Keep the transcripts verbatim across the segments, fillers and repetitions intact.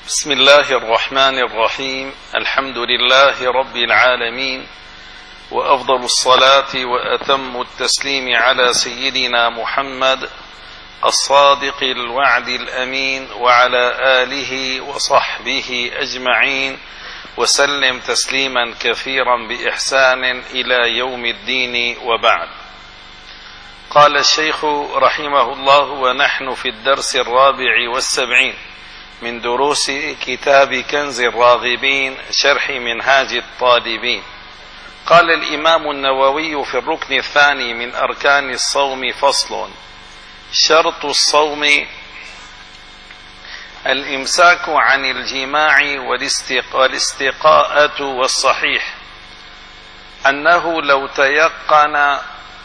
بسم الله الرحمن الرحيم. الحمد لله رب العالمين، وأفضل الصلاة وأتم التسليم على سيدنا محمد الصادق الوعد الأمين، وعلى آله وصحبه أجمعين، وسلم تسليما كثيرا بإحسان إلى يوم الدين، وبعد. قال الشيخ رحمه الله: ونحن في الدرس الرابع والسبعين من دروس كتاب كنز الراغبين شرح منهاج الطالبين. قال الإمام النووي في الركن الثاني من أركان الصوم: فصل. شرط الصوم الإمساك عن الجماع والاستقاءة، والصحيح أنه لو تيقن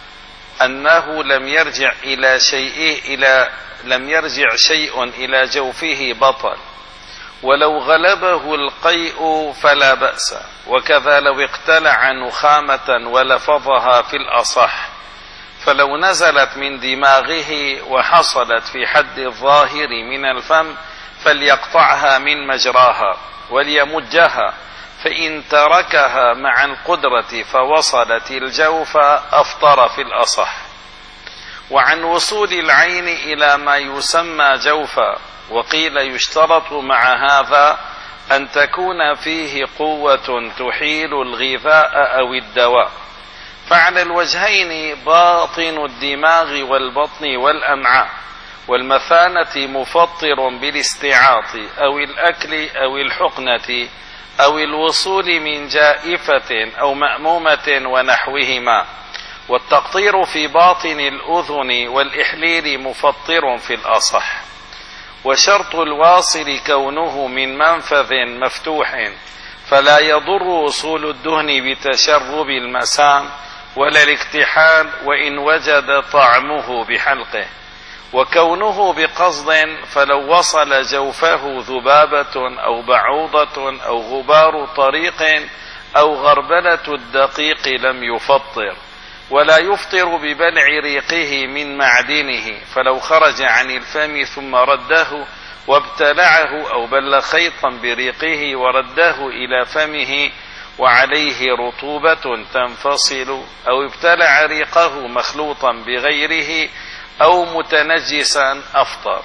أنه لم يرجع إلى شيء إلى لم يرجع شيء إلى جوفه بطل، ولو غلبه القيء فلا بأس، وكذا لو اقتلع نخامة ولفظها في الأصح، فلو نزلت من دماغه وحصلت في حد الظاهر من الفم فليقطعها من مجراها وليمجها، فإن تركها مع القدرة فوصلت الجوف أفطر في الأصح. وعن وصول العين إلى ما يسمى جوفا، وقيل يشترط مع هذا أن تكون فيه قوة تحيل الغذاء أو الدواء، فعلى الوجهين باطن الدماغ والبطن والأمعاء، والمثانة مفطر بالاستعاط أو الأكل أو الحقنة أو الوصول من جائفة أو مأمومة ونحوهما، والتقطير في باطن الأذن والإحليل مفطر في الأصح. وشرط الواصل كونه من منفذ مفتوح، فلا يضر وصول الدهن بتشرب المسام ولا الاكتحال وإن وجد طعمه بحلقه، وكونه بقصد، فلو وصل جوفه ذبابة أو بعوضة أو غبار طريق أو غربلة الدقيق لم يفطر، ولا يفطر ببلع ريقه من معدنه، فلو خرج عن الفم ثم رده وابتلعه أو بل خيطا بريقه ورده إلى فمه وعليه رطوبة تنفصل، أو ابتلع ريقه مخلوطا بغيره أو متنجسا أفطر.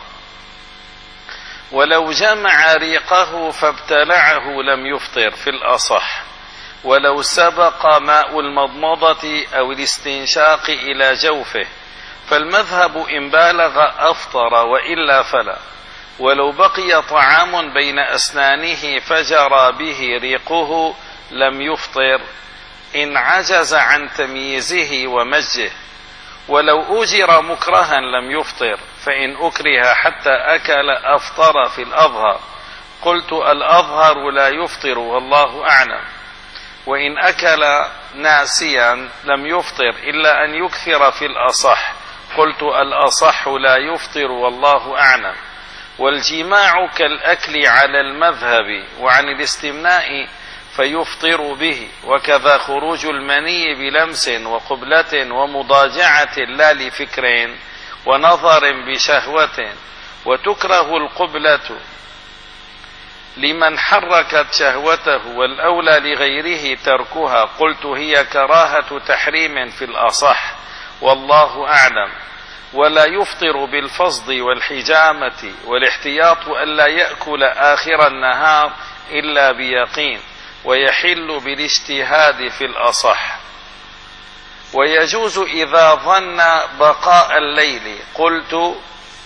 ولو جمع ريقه فابتلعه لم يفطر في الأصح. ولو سبق ماء المضمضة أو الاستنشاق إلى جوفه فالمذهب إن بالغ أفطر، وإلا فلا. ولو بقي طعام بين أسنانه فجرى به ريقه لم يفطر إن عجز عن تمييزه ومجه. ولو أجر مكرها لم يفطر، فإن أكره حتى أكل أفطر في الأظهر. قلت: الأظهر لا يفطر والله أعلم. وإن أكل ناسيا لم يفطر إلا أن يكثر في الأصح. قلت: الأصح لا يفطر والله أعلم. والجماع كالأكل على المذهب، وعن الاستمناء فيفطر به، وكذا خروج المني بلمس وقبلة ومضاجعة لا لفكر ونظر بشهوة. وتكره القبلة لمن حركت شهوته، والأولى لغيره تركها. قلت: هي كراهة تحريم في الأصح والله أعلم. ولا يفطر بالفصد والحجامة، والاحتياط ألا يأكل آخر النهار إلا بيقين، ويحل بالاجتهاد في الأصح. ويجوز إذا ظن بقاء الليل. قلت: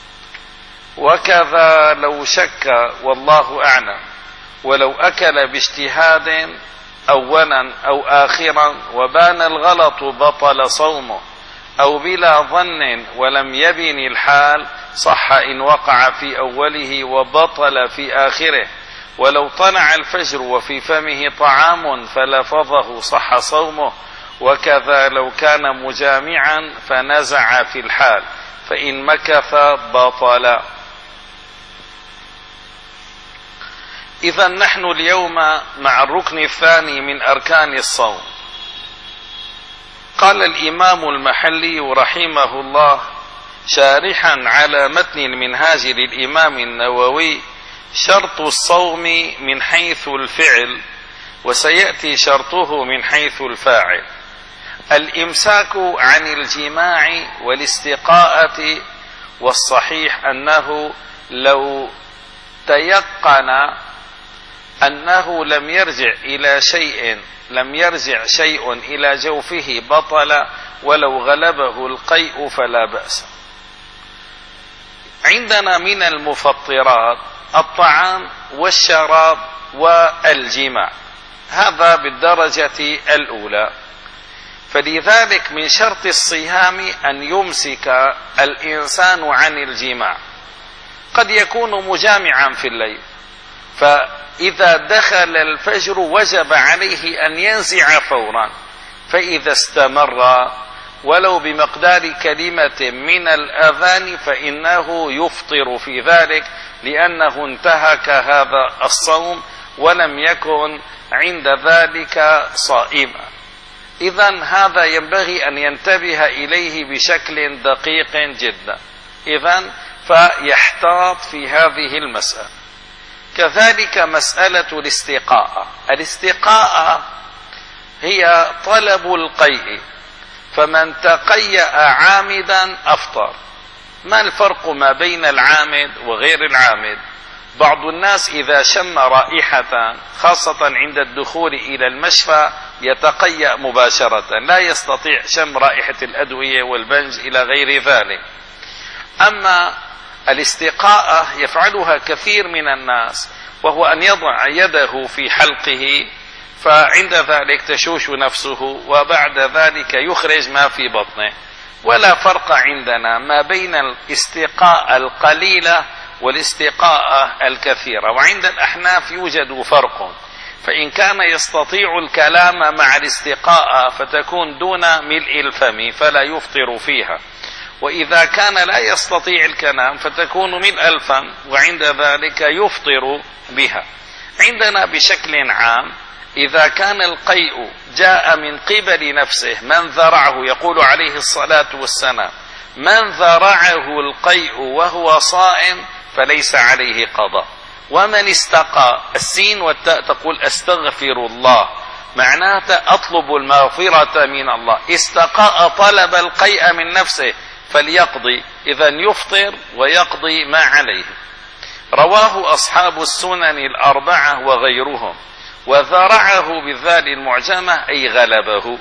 وكذا لو شك والله أعلم. ولو أكل باجتهاد أولا أو آخرا وبان الغلط بطل صومه، أو بلا ظن ولم يبن الحال صح إن وقع في أوله وبطل في آخره. ولو طلع الفجر وفي فمه طعام فلفظه صح صومه، وكذا لو كان مجامعا فنزع في الحال، فإن مكث بطل. إذا نحن اليوم مع الركن الثاني من أركان الصوم. قال الإمام المحلي رحمه الله شارحا على متن المنهاج للإمام النووي: شرط الصوم من حيث الفعل، وسيأتي شرطه من حيث الفاعل. الإمساك عن الجماع والاستقاءة، والصحيح أنه لو تيقن أنه لم يرجع إلى شيء لم يرجع شيء إلى جوفه بطل، ولو غلبه القيء فلا بأس. عندنا من المفطرات الطعام والشراب والجماع، هذا بالدرجة الأولى. فلذلك من شرط الصيام أن يمسك الإنسان عن الجماع. قد يكون مجامعا في الليل، فإذا دخل الفجر وجب عليه أن ينزع فورا، فإذا استمر ولو بمقدار كلمة من الأذان فإنه يفطر في ذلك، لأنه انتهك هذا الصوم ولم يكن عند ذلك صائما. إذن هذا ينبغي أن ينتبه إليه بشكل دقيق جدا، إذن فيحتاط في هذه المسألة. كذلك مسألة الاستقاء. الاستقاء هي طلب القيء، فمن تقيأ عامدا أفطر. ما الفرق ما بين العامد وغير العامد؟ بعض الناس إذا شم رائحة خاصة عند الدخول إلى المشفى يتقيأ مباشرة، لا يستطيع شم رائحة الأدوية والبنج إلى غير ذلك. أما الاستقاء يفعلها كثير من الناس، وهو أن يضع يده في حلقه، فعند ذلك تشوش نفسه، وبعد ذلك يخرج ما في بطنه. ولا فرق عندنا ما بين الاستقاء القليلة والاستقاء الكثيرة. وعند الأحناف يوجد فرق، فإن كان يستطيع الكلام مع الاستقاء فتكون دون ملء الفم فلا يفطر فيها، وإذا كان لا يستطيع الكلام فتكون ملء الفم، وعند ذلك يفطر بها. عندنا بشكل عام إذا كان القيء جاء من قبل نفسه، من ذرعه، يقول عليه الصلاة والسلام: من ذرعه القيء وهو صائم فليس عليه قضاء. ومن استقى، السين والتاء تقول أستغفر الله، معناته أطلب المغفرة من الله. استقاء طلب القيء من نفسه فليقضي، إذن يفطر ويقضي ما عليه. رواه أصحاب السنن الأربعة وغيرهم. وذرعه بالذال المعجمة أي غلبه.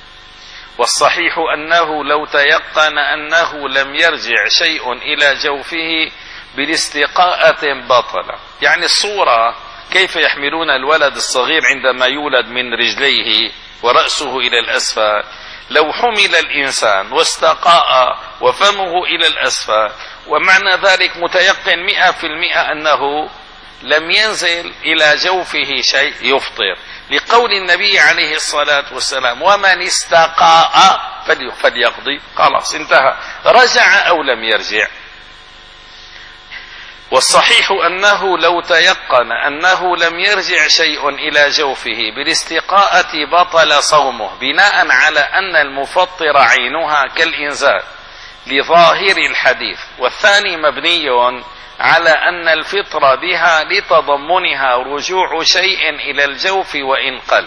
والصحيح أنه لو تيقن أنه لم يرجع شيء إلى جوفه بالاستقاءة بطل. يعني الصورة كيف يحملون الولد الصغير عندما يولد من رجليه ورأسه إلى الأسفل، لو حمل الإنسان واستقاء وفمه إلى الأسفل، ومعنى ذلك متيقن مئة في المئة أنه لم ينزل إلى جوفه شيء، يفطر، لقول النبي عليه الصلاة والسلام: ومن استقاء فليقضي. خلاص انتهى، رجع أو لم يرجع. والصحيح أنه لو تيقن أنه لم يرجع شيء إلى جوفه بالاستقاءة بطل صومه، بناء على أن المفطر عينها كالإنزال لظاهر الحديث، والثاني مبني على أن الفطر بها لتضمنها رجوع شيء إلى الجوف وإن قل.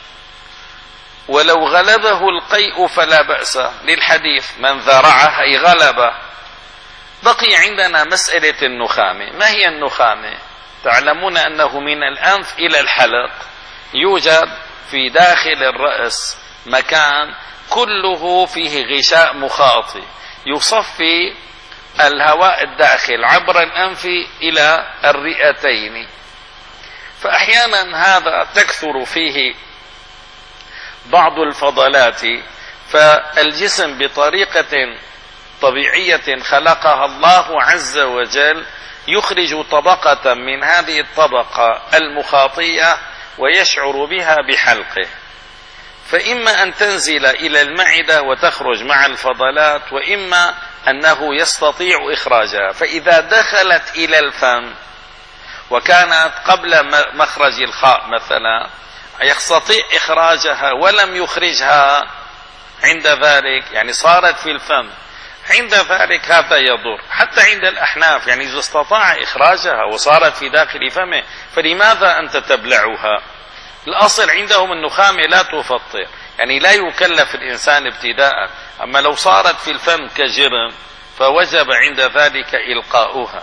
ولو غلبه القيء فلا بأس، للحديث: من ذرعه أي غلبه. بقي عندنا مسألة النخامة. ما هي النخامة؟ تعلمون أنه من الأنف إلى الحلق يوجد في داخل الرأس مكان كله فيه غشاء مخاطي يصفي الهواء الداخل عبر الأنف إلى الرئتين، فأحيانا هذا تكثر فيه بعض الفضلات، فالجسم بطريقة طبيعية خلقها الله عز وجل يخرج طبقة من هذه الطبقة المخاطية ويشعر بها بحلقه، فإما أن تنزل إلى المعدة وتخرج مع الفضلات، وإما أنه يستطيع إخراجها. فإذا دخلت إلى الفم وكانت قبل مخرج الخاء مثلا يستطيع إخراجها ولم يخرجها عند ذلك، يعني صارت في الفم عند ذلك هذا يضر. حتى عند الأحناف يعني إذا استطاع إخراجها وصارت في داخل فمه فلماذا أنت تبلعها؟ الأصل عندهم النخامة لا تفطر، يعني لا يكلف الإنسان ابتداء. أما لو صارت في الفم كجرم فوجب عند ذلك إلقاؤها.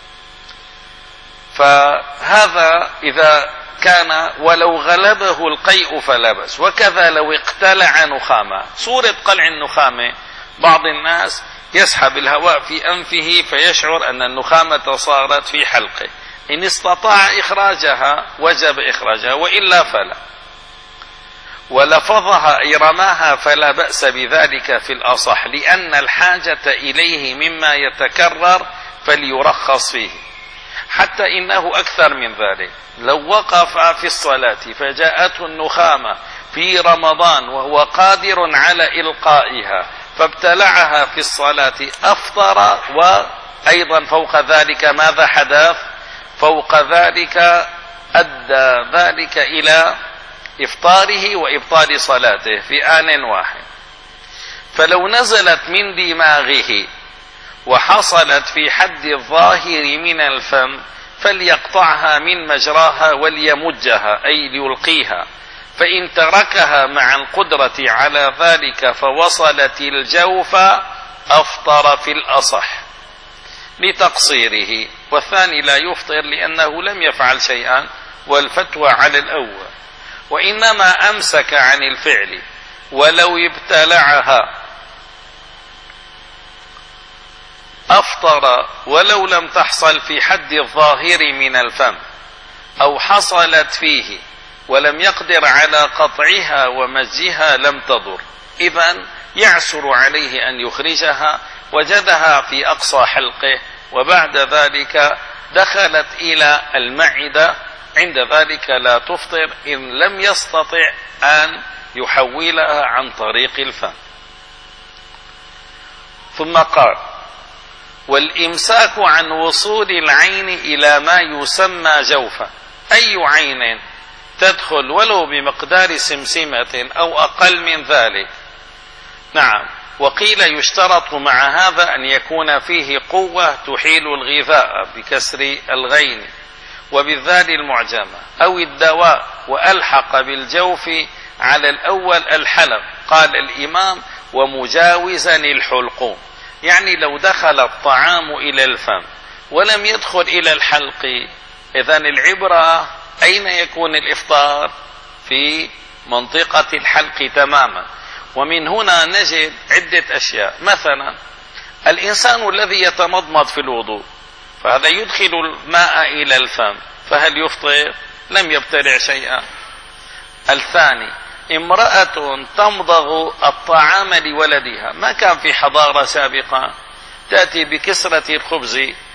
فهذا إذا كان ولو غلبه القيء فلا بأس. وكذا لو اقتلع نخامة. صورة قلع النخامة بعض الناس يسحب الهواء في أنفه فيشعر أن النخامة صارت في حلقه، إن استطاع إخراجها وجب إخراجها، وإلا فلا. ولفظها أي رماها فلا بأس بذلك في الأصح، لأن الحاجة إليه مما يتكرر فليرخص فيه. حتى إنه أكثر من ذلك، لو وقف في الصلاة فجاءته النخامة في رمضان وهو قادر على إلقائها فابتلعها في الصلاة أفطر، وأيضا فوق ذلك ماذا حدث؟ فوق ذلك أدى ذلك إلى إفطاره وإبطال صلاته في آن واحد. فلو نزلت من دماغه وحصلت في حد الظاهر من الفم فليقطعها من مجراها وليمجها أي ليلقيها، فإن تركها مع القدرة على ذلك فوصلت الجوف أفطر في الأصح لتقصيره، والثاني لا يفطر لأنه لم يفعل شيئا والفتوى على الأول، وإنما أمسك عن الفعل. ولو ابتلعها أفطر ولو لم تحصل في حد الظاهر من الفم، أو حصلت فيه ولم يقدر على قطعها ومزجها لم تضر. إذن يعسر عليه أن يخرجها، وجدها في أقصى حلقه وبعد ذلك دخلت إلى المعدة، عند ذلك لا تفطر إن لم يستطع أن يحولها عن طريق الفم. ثم قال: والإمساك عن وصول العين إلى ما يسمى جوفا. أي عين تدخل ولو بمقدار سمسمة أو أقل من ذلك. نعم، وقيل يشترط مع هذا أن يكون فيه قوة تحيل الغذاء بكسر الغين وبالذال المعجمة، أو الدواء، وألحق بالجوف على الأول الحلق. قال الإمام: ومجاوزا الحلقوم، يعني لو دخل الطعام إلى الفم ولم يدخل إلى الحلق، إذن العبرة أين يكون الإفطار؟ في منطقة الحلق تماما. ومن هنا نجد عدة أشياء. مثلا الإنسان الذي يتمضمض في الوضوء فهذا يدخل الماء إلى الفم، فهل يفطر؟ لم يبتلع شيئا. الثاني: امرأة تمضغ الطعام لولدها، ما كان في حضارة سابقة تأتي بكسرة الخبز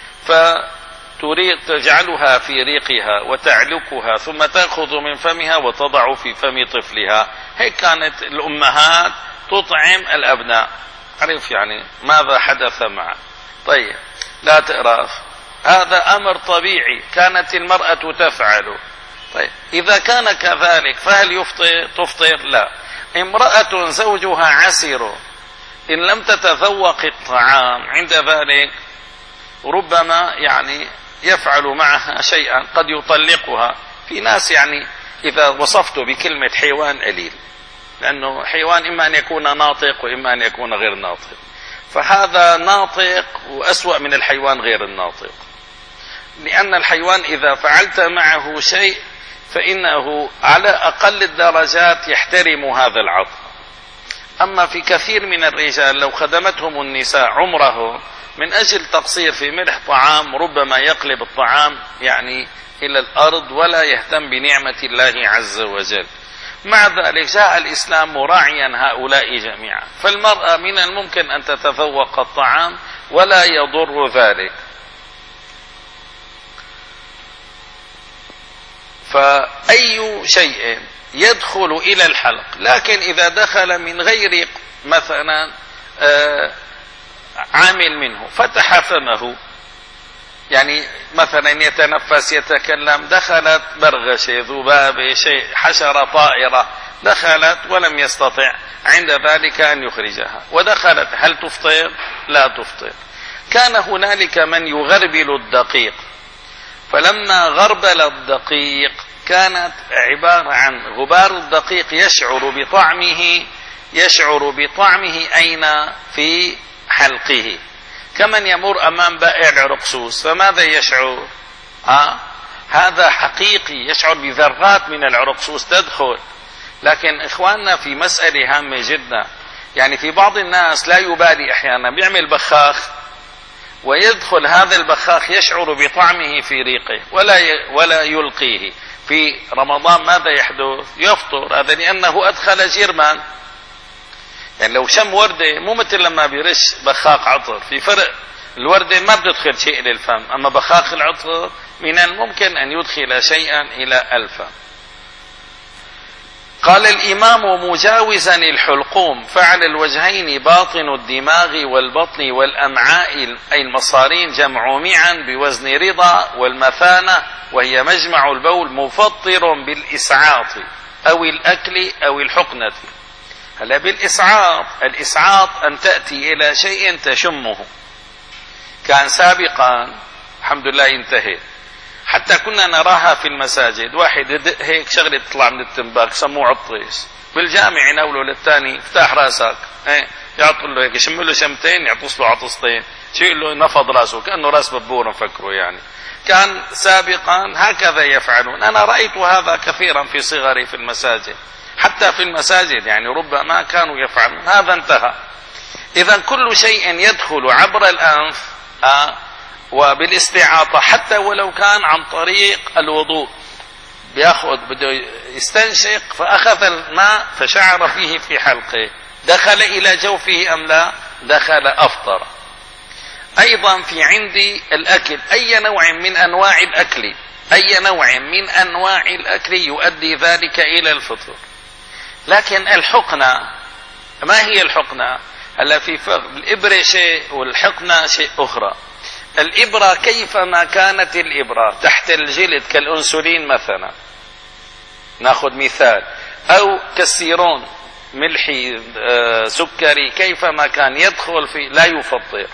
فتريد تجعلها في ريقها وتعلقها ثم تأخذ من فمها وتضع في فم طفلها. هيك كانت الأمهات تطعم الأبناء. عرف يعني ماذا حدث معه؟ طيب، لا تقرف، هذا أمر طبيعي كانت المرأة تفعله. طيب، إذا كان كذلك فهل يفطر؟ تفطر؟ لا. امرأة زوجها عسر إن لم تتذوق الطعام، عند ذلك ربما يعني يفعل معها شيئا، قد يطلقها. في ناس يعني إذا وصفته بكلمة حيوان قليل، لأنه حيوان إما أن يكون ناطق وإما أن يكون غير ناطق، فهذا ناطق وأسوأ من الحيوان غير الناطق، لأن الحيوان إذا فعلت معه شيء فإنه على أقل الدرجات يحترم هذا العطف. أما في كثير من الرجال لو خدمتهم النساء عمرهم من أجل تقصير في ملح طعام ربما يقلب الطعام يعني إلى الأرض ولا يهتم بنعمة الله عز وجل. مع ذلك جاء الإسلام مراعيا هؤلاء جميعا، فالمرأة من الممكن أن تتذوق الطعام ولا يضر ذلك. فأي شيء يدخل إلى الحلق، لكن إذا دخل من غير مثلا عامل منه فتح فمه، يعني مثلا يتنفس يتكلم، دخلت برغشة ذبابة شيء حشرة طائرة دخلت ولم يستطع عند ذلك أن يخرجها ودخلت، هل تفطر؟ لا تفطر. كان هنالك من يغربل الدقيق، فلما غربل الدقيق كانت عبارة عن غبار الدقيق يشعر بطعمه يشعر بطعمه أين؟ في حلقه، كمن يمر أمام بائع العرقسوس، فماذا يشعر؟ ها؟ هذا حقيقي، يشعر بذرات من العرقسوس تدخل. لكن إخواننا في مسألة هامة جدا، يعني في بعض الناس لا يبالي، أحيانا بيعمل بخاخ ويدخل هذا البخاخ يشعر بطعمه في ريقه ولا ولا يلقيه. في رمضان ماذا يحدث؟ يفطر، هذا لأنه أدخل جرما. يعني لو شم وردة مو مثل لما بيرش بخاخ عطر، في فرق. الوردة ما بتدخل شيء للفم، أما بخاخ العطر من الممكن أن يدخل شيئا إلى الفم. قال الإمام مجاوزا الحلقوم فعل الوجهين باطن الدماغ والبطن والأمعاء أي المصارين جمع معا بوزن رضا، والمثانة وهي مجمع البول مفطر بالإسعاط أو الأكل أو الحقنة. هلا بالإسعاط، الإسعاط أن تأتي إلى شيء تشمه، كان سابقا الحمد لله انتهى، حتى كنا نراها في المساجد، واحد يدق هيك شغلة تطلع من التنباك سموه عطيس، بالجامع يناوله للثاني افتح راسك، ايه يعطوا له هيك يشم له شمتين يعطس له عطستين، شيء له نفض راسه كأنه راس ببور نفكره. يعني كان سابقا هكذا يفعلون. أنا رأيت هذا كثيرا في صغري في المساجد، حتى في المساجد يعني ربما كانوا يفعلون. هذا انتهى. إذا كل شيء يدخل عبر الأنف آه وبالاستعاطة حتى ولو كان عن طريق الوضوء، بياخذ بده يستنشق فأخذ الماء فشعر فيه في حلقه، دخل إلى جوفه أم لا؟ دخل، أفطر. أيضا في عندي الأكل، أي نوع من أنواع الأكل أي نوع من أنواع الأكل يؤدي ذلك إلى الفطر. لكن الحقنة، ما هي الحقنة؟ هلا في فرق، الإبرة شيء والحقنة شيء أخرى. الإبرة كيفما كانت الإبرة تحت الجلد كالأنسولين مثلا، ناخذ مثال، أو كالسيرون ملحي آه سكري، كيفما كان يدخل في لا يفطر.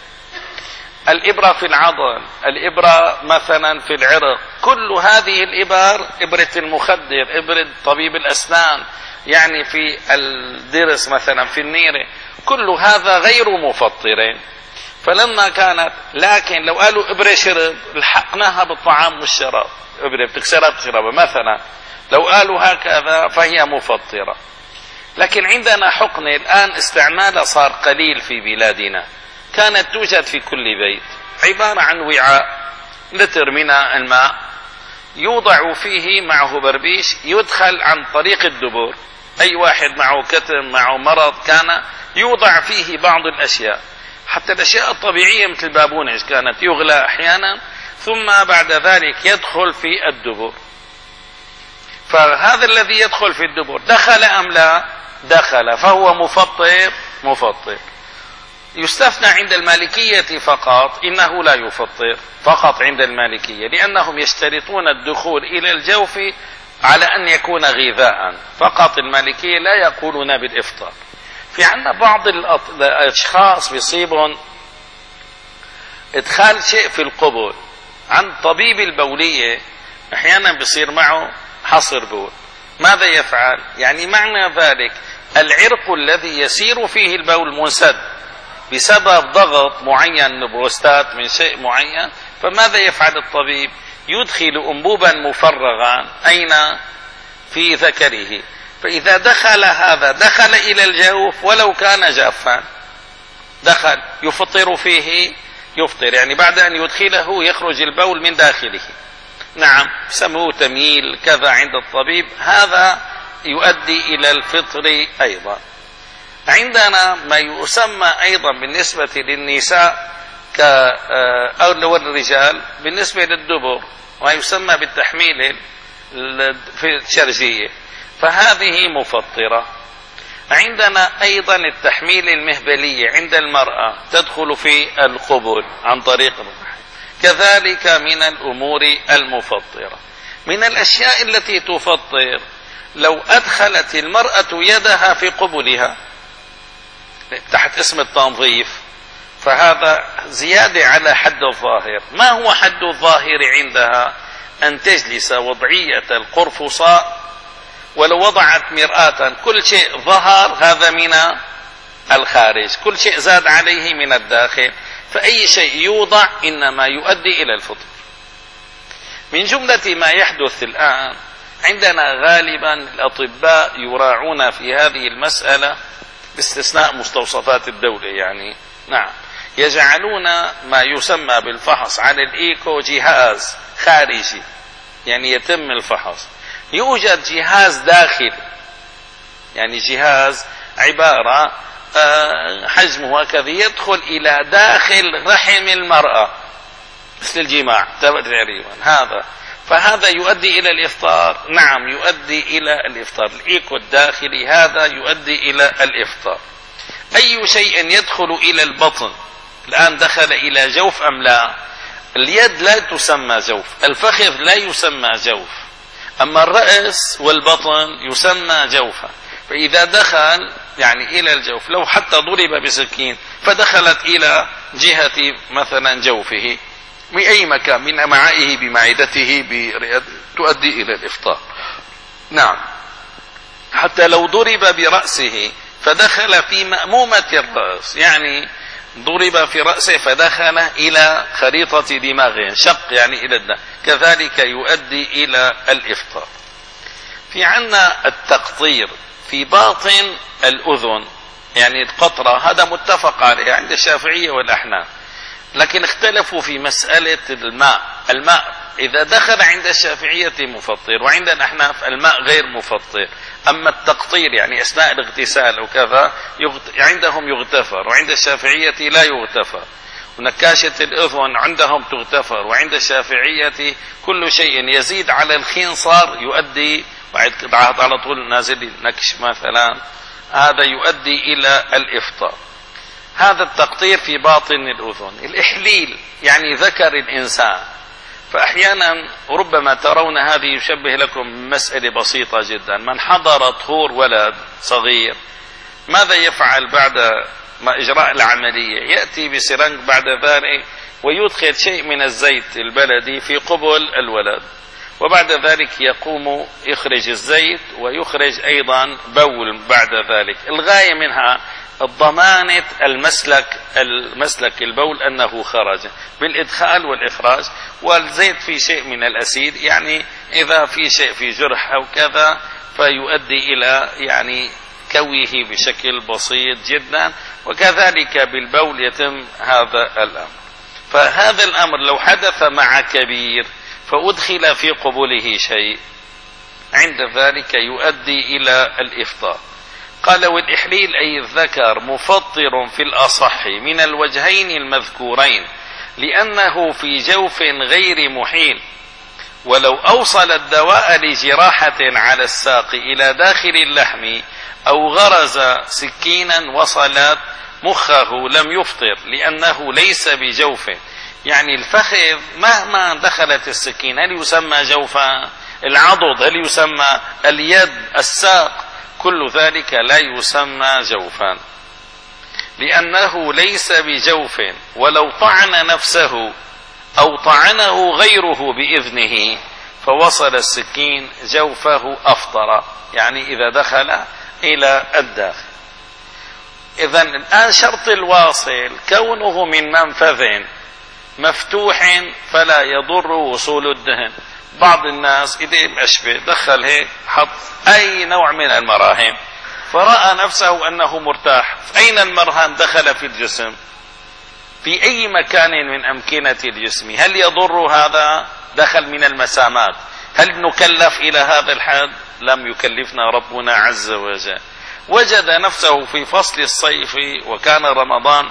الإبرة في العضل، الإبرة مثلا في العرق، كل هذه الإبر، إبرة المخدر، إبرة طبيب الأسنان، يعني في الدرس مثلا في النيرة، كل هذا غير مفطر. فلما كانت، لكن لو قالوا إبرة شرب لحقناها بالطعام والشراب، إبرة بتكسرها بتشربها مثلا، لو قالوا هكذا فهي مفطرة. لكن عندنا حقنة الآن استعمالها صار قليل في بلادنا، كانت توجد في كل بيت، عبارة عن وعاء لتر من الماء يوضع فيه معه بربيش، يدخل عن طريق الدبر. أي واحد معه كتم معه مرض كان يوضع فيه بعض الأشياء، حتى الأشياء الطبيعية مثل البابونج كانت يغلى أحيانا، ثم بعد ذلك يدخل في الدبر. فهذا الذي يدخل في الدبر دخل أم لا؟ دخل، فهو مفطر مفطر. يستثنى عند المالكية فقط، إنه لا يفطر فقط عند المالكية، لأنهم يشترطون الدخول إلى الجوف على أن يكون غذاء فقط. المالكية لا يقولون بالإفطار. في عندنا بعض الأشخاص بيصيبهم إدخال شيء في القبل عن طبيب البولية، أحيانا بيصير معه حصر بول. ماذا يفعل؟ يعني معنى ذلك العرق الذي يسير فيه البول منسد بسبب ضغط معين نبروستات من شيء معين، فماذا يفعل الطبيب؟ يدخل أنبوبا مفرغا أين؟ في ذكره، فإذا دخل هذا دخل إلى الجوف ولو كان جافا، دخل يفطر فيه، يفطر يعني بعد أن يدخله يخرج البول من داخله. نعم، سموه تمييل كذا عند الطبيب، هذا يؤدي إلى الفطر أيضا. عندنا ما يسمى أيضا بالنسبة للنساء أو الرجال بالنسبة للدبر، ما يسمى بالتحميل في الشرجية، فهذه مفطرة. عندنا أيضا التحميل المهبلية عند المرأة تدخل في القبل عن طريق الرحم، كذلك من الأمور المفطرة. من الأشياء التي تفطر لو أدخلت المرأة يدها في قبلها تحت اسم التنظيف، فهذا زيادة على حد الظاهر. ما هو حد الظاهر عندها؟ أن تجلس وضعية القرفصاء، ولو وضعت مرآة كل شيء ظهر هذا من الخارج، كل شيء زاد عليه من الداخل، فأي شيء يوضع إنما يؤدي إلى الفطر. من جملة ما يحدث الآن عندنا غالبا الأطباء يراعون في هذه المسألة باستثناء مستوصفات الدولة، يعني نعم يجعلون ما يسمى بالفحص على الإيكو جهاز خارجي، يعني يتم الفحص. يوجد جهاز داخلي، يعني جهاز عبارة حجمه هكذا يدخل إلى داخل رحم المرأة مثل الجماع تقريبا هذا، فهذا يؤدي إلى الإفطار. نعم يؤدي إلى الإفطار، الإيكو الداخلي هذا يؤدي إلى الإفطار. أي شيء يدخل إلى البطن الآن دخل إلى جوف أم لا؟ اليد لا تسمى جوف، الفخذ لا يسمى جوف، أما الرأس والبطن يسمى جوفا. فإذا دخل يعني إلى الجوف، لو حتى ضرب بسكين فدخلت إلى جهة مثلا جوفه بأي مكان من أمعائه بمعدته تؤدي إلى الإفطار. نعم حتى لو ضرب برأسه فدخل في مأمومة الرأس، يعني ضرب في رأسه فدخل إلى خريطة دماغه، شق يعني إلى الدم، كذلك يؤدي إلى الإفطار. في عنا التقطير في باطن الأذن، يعني القطرة، هذا متفق عليه عند الشافعية والأحناف، لكن اختلفوا في مسألة الماء. الماء إذا دخل عند الشافعية مفطر، وعند الأحناف الماء غير مفطر. أما التقطير يعني أثناء الاغتسال وكذا عندهم يغتفر، وعند الشافعية لا يغتفر. ونكاشة الأذن عندهم تغتفر، وعند الشافعية كل شيء يزيد على الخنصر يؤدي، بعد على طول نازل نكش مثلا، هذا يؤدي إلى الإفطار. هذا التقطير في باطن الأذن. الإحليل يعني ذكر الإنسان، فأحيانا ربما ترون هذه يشبه لكم مسألة بسيطة جدا. من حضر طهور ولد صغير ماذا يفعل بعد ما إجراء العملية؟ يأتي بسرنج بعد ذلك ويدخل شيء من الزيت البلدي في قبل الولد، وبعد ذلك يقوم يخرج الزيت ويخرج أيضا بول بعد ذلك. الغاية منها الضمانة المسلك المسلك البول أنه خرج بالإدخال والإخراج، والزيت في شيء من الأسيد، يعني إذا في شيء في جرح أو كذا فيؤدي إلى يعني كويه بشكل بسيط جدا، وكذلك بالبول يتم هذا الأمر. فهذا الأمر لو حدث مع كبير فأدخل في قبوله شيء، عند ذلك يؤدي إلى الإفطار. قال والإحليل أي الذكر مفطر في الأصح من الوجهين المذكورين، لأنه في جوف غير محيل، ولو أوصل الدواء لجراحة على الساق إلى داخل اللحم أو غرز سكينا وصلت مخه لم يفطر، لأنه ليس بجوف. يعني الفخذ مهما دخلت السكين هل يسمى جوفا؟ العضد هل يسمى؟ اليد، الساق، كل ذلك لا يسمى جوفا، لأنه ليس بجوف. ولو طعن نفسه أو طعنه غيره بإذنه فوصل السكين جوفه أفطر، يعني إذا دخل إلى الداخل. إذن الآن شرط الواصل كونه من منفذ مفتوح فلا يضر وصول الدهن. بعض الناس إذا مشبه دخل هيك حط أي نوع من المراهم فرأى نفسه أنه مرتاح. أين المرهم؟ دخل في الجسم، في أي مكان من أمكنة الجسم. هل يضر هذا؟ دخل من المسامات. هل نكلف إلى هذا الحد؟ لم يكلفنا ربنا عز وجل. وجد نفسه في فصل الصيف وكان رمضان،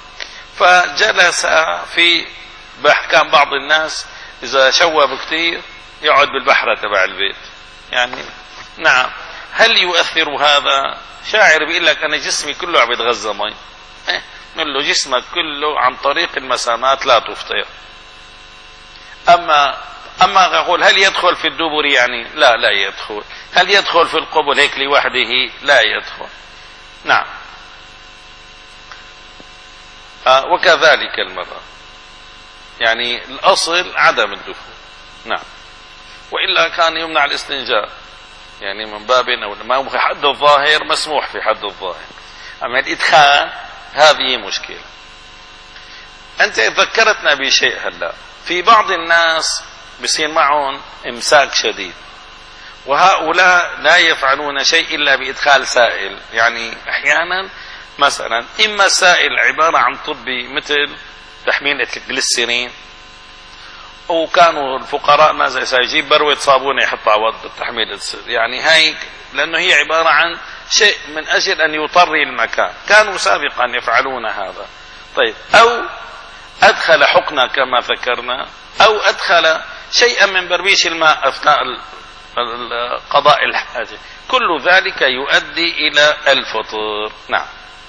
فجلس في كان بعض الناس إذا شوب كتير يقعد بالبحرة تبع البيت، يعني نعم. هل يؤثر هذا؟ شاعر بيقول لك أنا جسمي كله عم يتغذى مي. إيه؟ نقول له جسمك كله عن طريق المسامات لا تفطر. أما أما أقول هل يدخل في الدبر يعني لا لا يدخل. هل يدخل في القبل هيك لوحده؟ لا يدخل. نعم. آه وكذلك المرأة، يعني الأصل عدم الدخول. نعم. وإلا كان يمنع الاستنجاء، يعني من باب أو ما في حد الظاهر مسموح في حد الظاهر، أما الإدخال هذه مشكلة. أنت ذكرتنا بشيء هلا، في بعض الناس بصير معهم إمساك شديد، وهؤلاء لا يفعلون شيء إلا بإدخال سائل. يعني أحيانا مثلا إما سائل عبارة عن طبي مثل تحميل الجليسرين، وكانوا الفقراء ماذا يجيب بروة صابونة يحطها وضد تحميل السر، يعني هاي لأنه هي عبارة عن شيء من أجل أن يطري المكان، كانوا سابقا يفعلون هذا. طيب، أو أدخل حقنة كما ذكرنا، أو أدخل شيئا من بربيش الماء أثناء قضاء الحاجة، كل ذلك يؤدي إلى الفطر. نعم.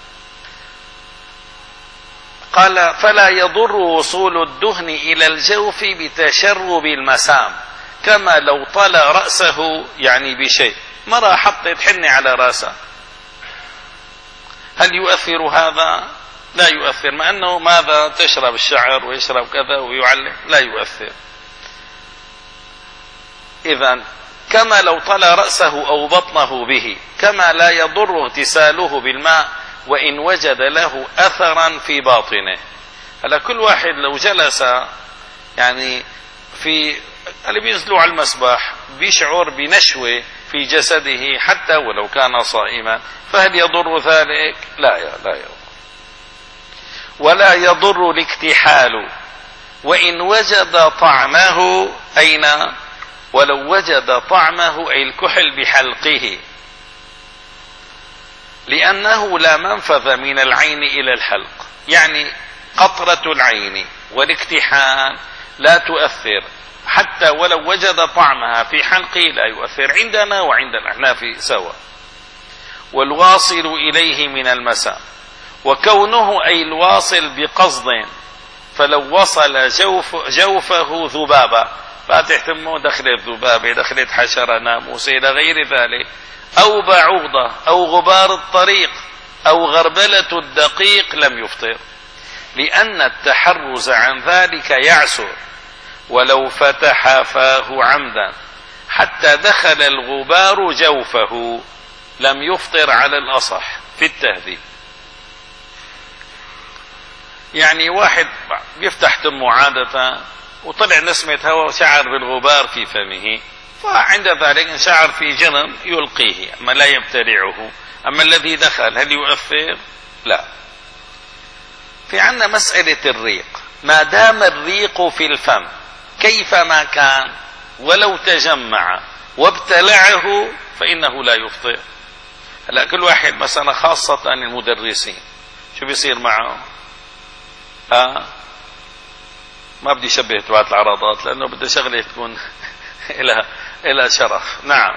قال فلا يضر وصول الدهن إلى الجوف بتشرب المسام، كما لو طال رأسه يعني بشيء، مرة حطت حنة على رأسه، هل يؤثر هذا؟ لا يؤثر، مع أنه ماذا تشرب الشعر ويشرب كذا ويعلم، لا يؤثر. إذن كما لو طال رأسه أو بطنه به، كما لا يضر اغتساله بالماء وإن وجد له أثرا في باطنه. هلا كل واحد لو جلس يعني في اللي بينزلوا على المسبح بيشعر بنشوة في جسده حتى ولو كان صائما، فهل يضر ذلك؟ لا لا يضر. ولا يضر الاكتحال وإن وجد طعمه، أين؟ ولو وجد طعمه أي الكحل بحلقه، لأنه لا منفذ من العين إلى الحلق، يعني قطرة العين والاكتحال لا تؤثر، حتى ولو وجد طعمها في حلقه لا يؤثر، عندنا وعند الأحناف سواء. والواصل إليه من المسام، وكونه أي الواصل بقصد، فلو وصل جوف جوفه ذبابة، فاتح تمه دخلت ذبابة، دخلت حشرة، ناموسة، إلى غير ذلك، أو بعوضة أو غبار الطريق أو غربلة الدقيق، لم يفطر، لأن التحرز عن ذلك يعسر. ولو فتح فاه عمدا حتى دخل الغبار جوفه لم يفطر على الأصح في التهذيب. يعني واحد بيفتح تمه عادة وطلع نسمة هواء وشعر بالغبار في فمه، فعند ذلك إن شعر في جرم يلقيه، أما لا يبتلعه. أما الذي دخل هل يؤثر؟ لا. في عنا مسألة الريق، ما دام الريق في الفم كيفما كان ولو تجمع وابتلعه فإنه لا يفطر. هلا كل واحد مثلا خاصة المدرسين شو بيصير معه؟ آه ما بدي شبه تبعت العراضات لأنه بده شغلة تكون إلى إلى شرف. نعم.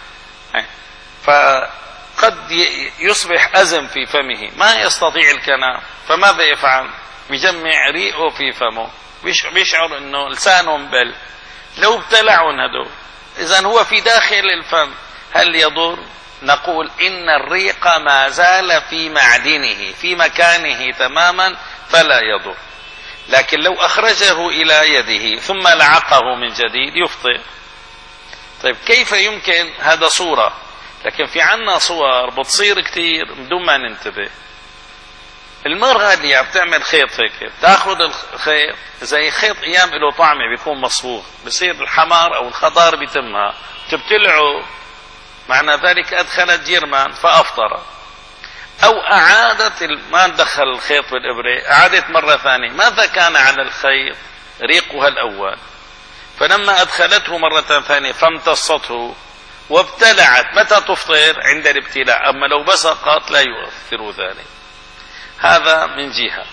فقد يصبح أزم في فمه ما يستطيع الكلام، فماذا يفعل؟ بيجمع ريقه في فمه، بيشعر انه لسانه مبل، لو ابتلعون هدول اذا هو في داخل الفم هل يضر؟ نقول إن الريق ما زال في معدنه في مكانه تماما فلا يضر، لكن لو أخرجه إلى يده ثم لعقه من جديد يفطر. طيب كيف يمكن؟ هذا صورة، لكن في عنا صور بتصير كتير بدون ما ننتبه. المرأة اللي عم تعمل خيط هيك بتاخذ الخيط زي خيط ايام له طعمه بيكون مصبوغ، بصير الحمار او الخضار بتمها تبتلعه، معنى ذلك ادخلت جرمان فافطر. او اعادت ما دخل الخيط بالابره، اعادت مره ثانيه، ماذا كان على الخيط؟ ريقها الاول، فلما ادخلته مره ثانيه فامتصته وابتلعت، متى تفطر؟ عند الابتلاع. اما لو بصقت لا يؤثر ذلك. هذا من جهة.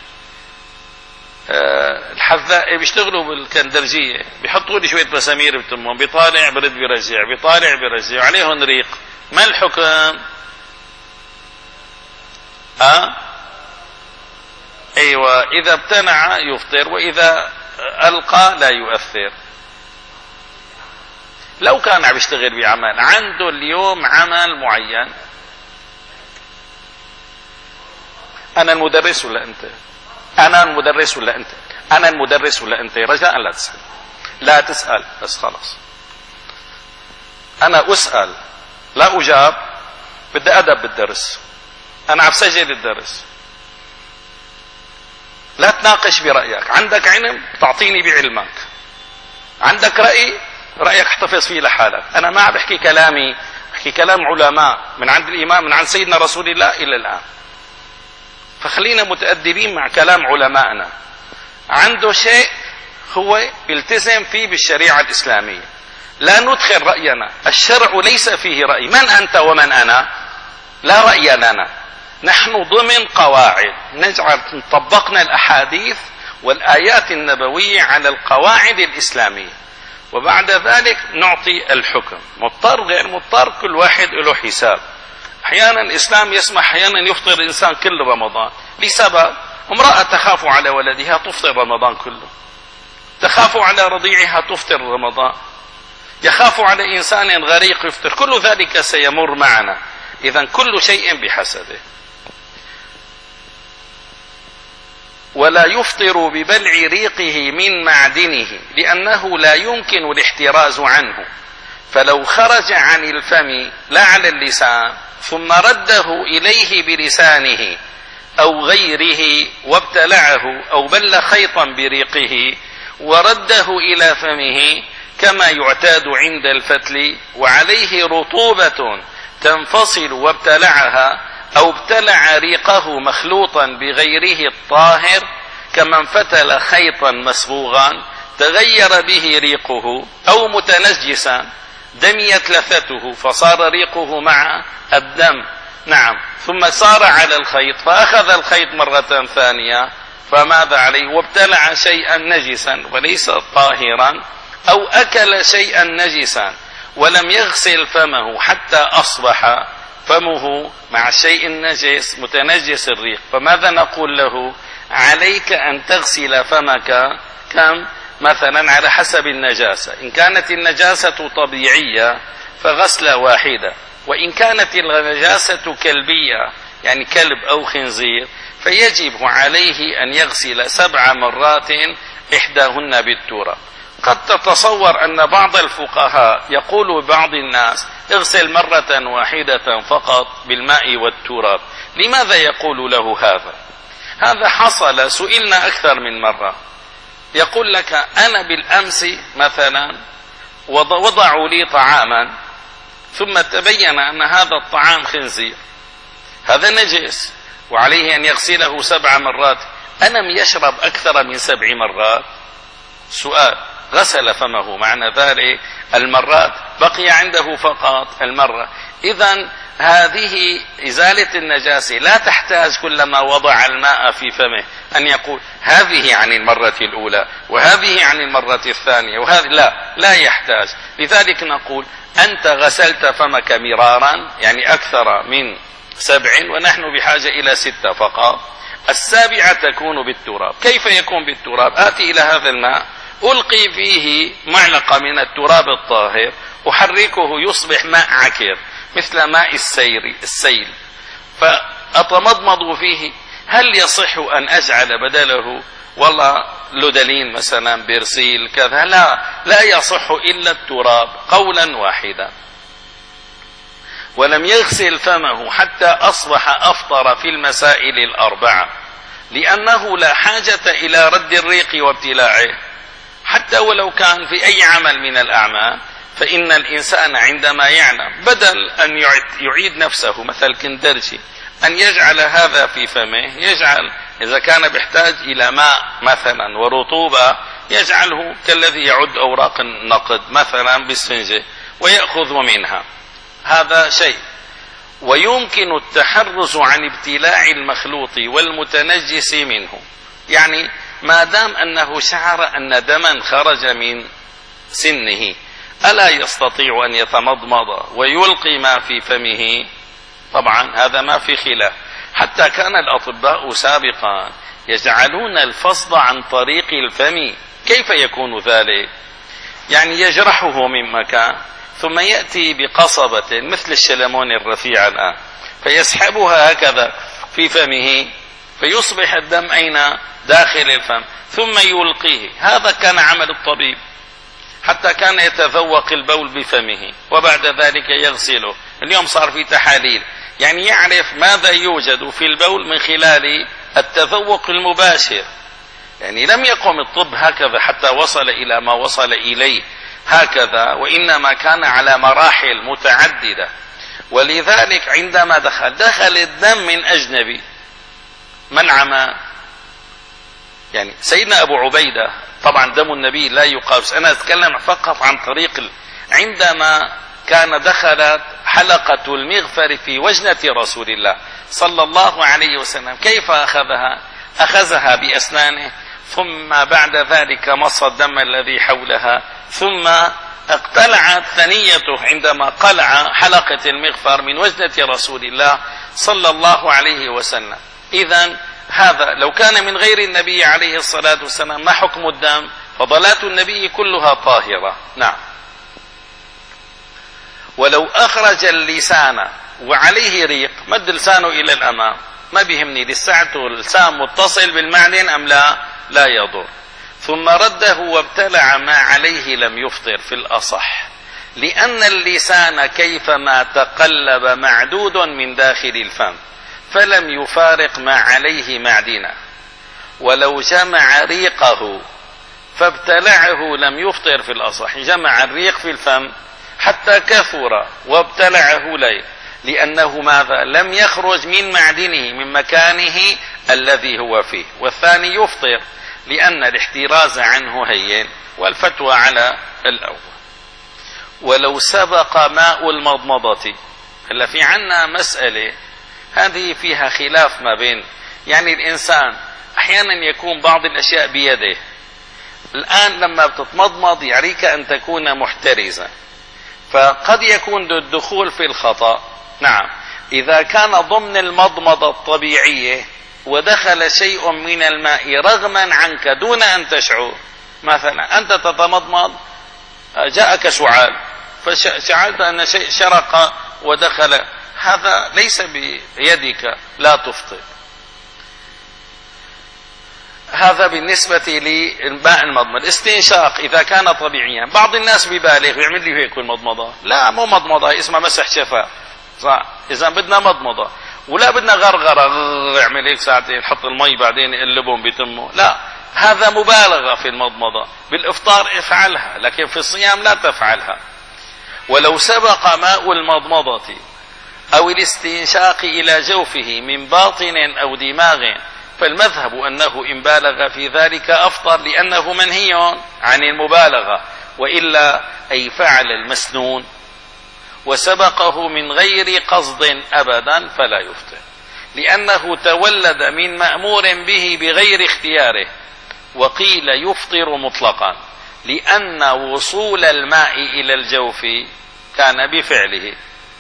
أه الحذاء بيشتغلوا بالكندرجية بيحطوا لي شوية مسامير بتمهم، بيطالع برد بيرجع، بيطالع بيرجع، عليهم ريق، ما الحكم؟ أه؟ أيوة، إذا ابتنع يفطر، وإذا ألقى لا يؤثر. لو كان عم يشتغل بعمل، عنده اليوم عمل معين. أنا المدرس ولا أنت؟ أنا المدرس ولا أنت؟ أنا المدرس ولا أنت؟ رجاء لا تسأل، لا تسأل بس خلاص. أنا أسأل لا أجاب، بدي أدب بالدرس، أنا عم سجل الدرس. لا تناقش برأيك، عندك علم تعطيني بعلمك، عندك رأي رأيك احتفظ فيه لحالك. أنا ما عم بحكي كلامي، بحكي كلام علماء من عند الإمام من عند سيدنا رسول الله إلى الآن. فخلينا متأدبين مع كلام علمائنا. عنده شيء هو يلتزم فيه بالشريعة الإسلامية، لا ندخل رأينا. الشرع ليس فيه رأي، من أنت ومن أنا؟ لا رأي لنا، نحن ضمن قواعد، نجعل طبقنا الأحاديث والآيات النبوية على القواعد الإسلامية، وبعد ذلك نعطي الحكم. مضطر غير مضطر كل واحد له حساب. أحيانا الإسلام يسمح أحيانا يفطر الإنسان كل رمضان لسبب، امرأة تخاف على ولدها تفطر رمضان كله، تخاف على رضيعها تفطر رمضان، يخاف على إنسان غريق يفطر، كل ذلك سيمر معنا. إذن كل شيء بحسبه. ولا يفطر ببلع ريقه من معدنه لأنه لا يمكن الاحتراز عنه، فلو خرج عن الفم لا على اللسان ثم رده إليه بلسانه أو غيره وابتلعه أو بل خيطا بريقه ورده إلى فمه كما يعتاد عند الفتل وعليه رطوبة تنفصل وابتلعها أو ابتلع ريقه مخلوطا بغيره الطاهر كمن فتل خيطا مسبوغا تغير به ريقه أو متنجسا دميت لثته فصار ريقه مع الدم، نعم، ثم صار على الخيط فأخذ الخيط مرة ثانية فماذا عليه؟ وابتلع شيئا نجسا وليس طاهرا، أو أكل شيئا نجسا ولم يغسل فمه حتى أصبح فمه مع الشيء النجس متنجس الريق، فماذا نقول له؟ عليك أن تغسل فمك كم؟ مثلا على حسب النجاسة. إن كانت النجاسة طبيعية فغسلة واحدة، وإن كانت النجاسة كلبية يعني كلب أو خنزير فيجب عليه أن يغسل سبع مرات إحداهن بالتراب. قد تتصور أن بعض الفقهاء يقول بعض الناس اغسل مرة واحدة فقط بالماء والتراب. لماذا يقول له هذا؟ هذا حصل، سئلنا أكثر من مرة. يقول لك أنا بالأمس مثلا وضعوا لي طعاما ثم تبين أن هذا الطعام خنزير، هذا نجس وعليه أن يغسله سبع مرات، ألم يشرب أكثر من سبع مرات؟ سؤال. غسل فمه، معنى ذلك المرات بقي عنده فقط المرة. إذن هذه إزالة النجاسة لا تحتاج كلما وضع الماء في فمه أن يقول هذه عن المرة الأولى وهذه عن المرة الثانية وهذه، لا لا يحتاج. لذلك نقول أنت غسلت فمك مرارا يعني أكثر من سبع ونحن بحاجة إلى ستة فقط، السابعة تكون بالتراب. كيف يكون بالتراب؟ آتي إلى هذا الماء ألقي فيه معلقة من التراب الطاهر أحركه يصبح ماء عكر مثل ماء السير السيل فأتمضمض فيه. هل يصح أن أجعل بدله والله لودلين مثلا برسيل كذا؟ لا لا يصح إلا التراب قولا واحدا. ولم يغسل فمه حتى أصبح أفطر في المسائل الأربعة، لأنه لا حاجة إلى رد الريق وابتلاعه حتى ولو كان في أي عمل من الأعمال. فإن الإنسان عندما يعلم بدل أن يعيد نفسه مثل كندرجي أن يجعل هذا في فمه، يجعل إذا كان بيحتاج إلى ماء مثلا ورطوبة يجعله كالذي يعد أوراق النقد مثلا بالسنجة ويأخذ منها، هذا شيء. ويمكن التحرز عن ابتلاع المخلوط والمتنجس منه، يعني ما دام أنه شعر أن دما خرج من سنه ألا يستطيع أن يتمضمض ويلقي ما في فمه؟ طبعا هذا ما في خلاف. حتى كان الأطباء سابقا يجعلون الفصد عن طريق الفم. كيف يكون ذلك؟ يعني يجرحه من مكان ثم يأتي بقصبة مثل الشلمون الرفيع الآن فيسحبها هكذا في فمه فيصبح الدم أين؟ داخل الفم، ثم يلقيه. هذا كان عمل الطبيب، حتى كان يتذوق البول بفمه وبعد ذلك يغسله. اليوم صار في تحاليل، يعني يعرف ماذا يوجد في البول من خلال التذوق المباشر. يعني لم يقم الطب هكذا حتى وصل إلى ما وصل إليه هكذا، وإنما كان على مراحل متعددة. ولذلك عندما دخل دخل الدم من أجنبي منع ما يعني سيدنا أبو عبيدة، طبعا دم النبي لا يقاس، أنا أتكلم فقط عن طريق ال... عندما كان دخلت حلقة المغفر في وجنة رسول الله صلى الله عليه وسلم، كيف أخذها؟ أخذها بأسنانه، ثم بعد ذلك مص الدم الذي حولها، ثم اقتلعت ثنيته عندما قلع حلقة المغفر من وجنة رسول الله صلى الله عليه وسلم. إذن هذا لو كان من غير النبي عليه الصلاة والسلام ما حكم الدم؟ فضلات النبي كلها طاهرة. نعم. ولو أخرج اللسان وعليه ريق، مد لسانه إلى الأمام، ما بيهمني لسعته اللسان متصل بالمعدن أم لا، لا يضر، ثم رده وابتلع ما عليه لم يفطر في الأصح، لأن اللسان كيفما تقلب معدود من داخل الفم فلم يفارق ما عليه معدنا، ولو جمع ريقه فابتلعه لم يفطر في الأصح. جمع الريق في الفم حتى كثر وابتلعه ليه، لأنه ماذا؟ لم يخرج من معدنه من مكانه الذي هو فيه. والثاني يفطر لأن الاحتراز عنه هين، والفتوى على الأول. ولو سبق ماء المضمضة، هلا في عنا مسألة هذه فيها خلاف ما بين، يعني الإنسان أحيانا يكون بعض الأشياء بيده. الآن لما بتتمضمض يعريك أن تكون محترزا، فقد يكون الدخول في الخطأ. نعم، إذا كان ضمن المضمضة الطبيعية ودخل شيء من الماء رغما عنك دون أن تشعر، مثلا أنت تتمضمض جاءك شعال فشعرت أن شيء شرق ودخل، هذا ليس بيدك، لا تفطر. هذا بالنسبة للماء المضمض. استنشاق إذا كان طبيعيا، بعض الناس ببالغ ويعمل لي هيك المضمضة، لا مو مضمضة، اسمها مسح شفاء، صح؟ إذا بدنا مضمضة ولا بدنا غرغرة يعمل هيك ساعتين يحط المي بعدين يقلبهم بتمه، لا، هذا مبالغة في المضمضة. بالإفطار افعلها، لكن في الصيام لا تفعلها. ولو سبق ماء المضمضة أو الاستنشاق إلى جوفه من باطن أو دماغ فالمذهب أنه إن بالغ في ذلك أفطر، لأنه منهي عن المبالغة، وإلا أي فعل المسنون وسبقه من غير قصد أبدا فلا يفطر، لأنه تولد من مأمور به بغير اختياره. وقيل يفطر مطلقا لأن وصول الماء إلى الجوف كان بفعله،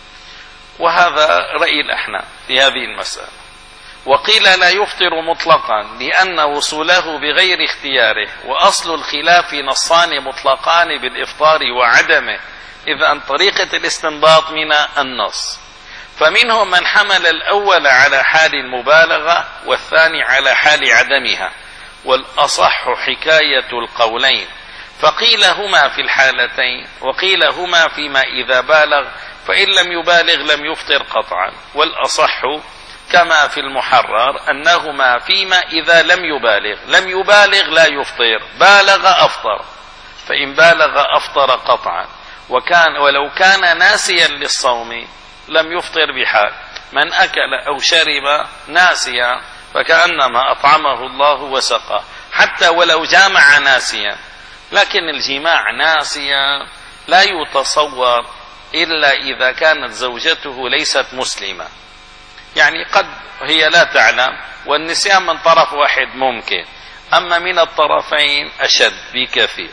وهذا رأي الأحناف في هذه المسألة. وقيل لا يفطر مطلقا لأن وصوله بغير اختياره، وأصل الخلاف نصان مطلقان بالإفطار وعدمه، إذا طريقة الاستنباط من النص. فمنهم من حمل الأول على حال المبالغة والثاني على حال عدمها، والأصح حكاية القولين، فقيل هما في الحالتين، وقيل هما فيما إذا بالغ، فإن لم يبالغ لم يفطر قطعا. والأصح كما في المحرر أنهما فيما إذا لم يبالغ، لم يبالغ لا يفطر، بالغ أفطر، فإن بالغ أفطر قطعا. وكان ولو كان ناسيا للصوم لم يفطر بحال. من أكل أو شرب ناسيا فكأنما أطعمه الله وسقى، حتى ولو جامع ناسيا. لكن الجماع ناسيا لا يتصور إلا إذا كانت زوجته ليست مسلمة، يعني قد هي لا تعلم، والنسيان من طرف واحد ممكن، أما من الطرفين أشد بكثير.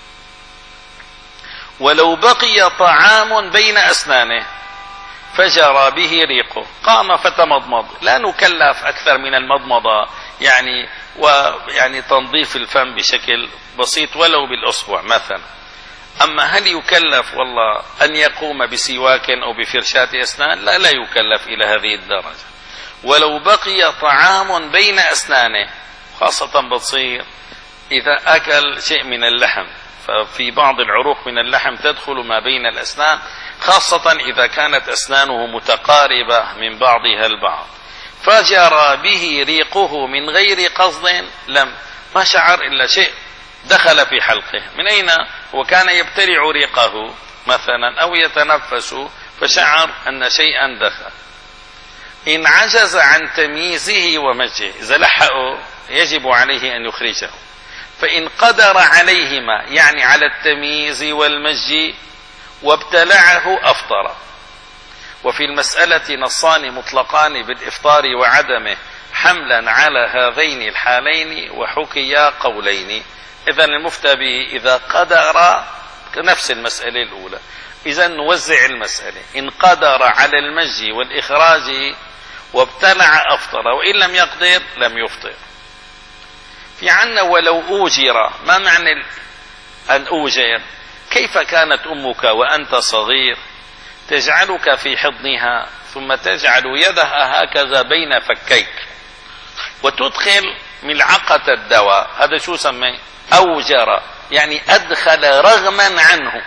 ولو بقي طعام بين أسنانه فجرى به ريقه، قام فتمضمض، لا نكلف أكثر من المضمضة، يعني ويعني تنظيف الفم بشكل بسيط ولو بالأصبع مثلا، أما هل يكلف والله أن يقوم بسواك أو بفرشاة أسنان؟ لا، لا يكلف إلى هذه الدرجة. ولو بقي طعام بين أسنانه، خاصة بتصير إذا أكل شيء من اللحم، ففي بعض العروق من اللحم تدخل ما بين الأسنان، خاصة إذا كانت أسنانه متقاربة من بعضها البعض، فجرى به ريقه من غير قصد، لم ما شعر إلا شيء دخل في حلقه. من أين؟ وكان يبتلع ريقه مثلا أو يتنفس فشعر أن شيئا دخل. إن عجز عن تمييزه ومجه، إذا لحقه يجب عليه أن يخرجه. فإن قدر عليهما، يعني على التمييز والمجي، وابتلعه أفطر. وفي المسألة نصان مطلقان بالإفطار وعدمه حملا على هذين الحالين، وحكيا قولين. إذا المفتى به إذا قدر، نفس المسألة الأولى، إذا نوزع المسألة. إن قدر على المجي والإخراج وابتلع أفطر، وإن لم يقدر لم يفطر. في عنا ولو أوجر. ما معنى أن أوجر؟ كيف كانت أمك وأنت صغير تجعلك في حضنها ثم تجعل يدها هكذا بين فكيك وتدخل ملعقة الدواء، هذا شو سمي؟ أوجر، يعني أدخل رغما عنه.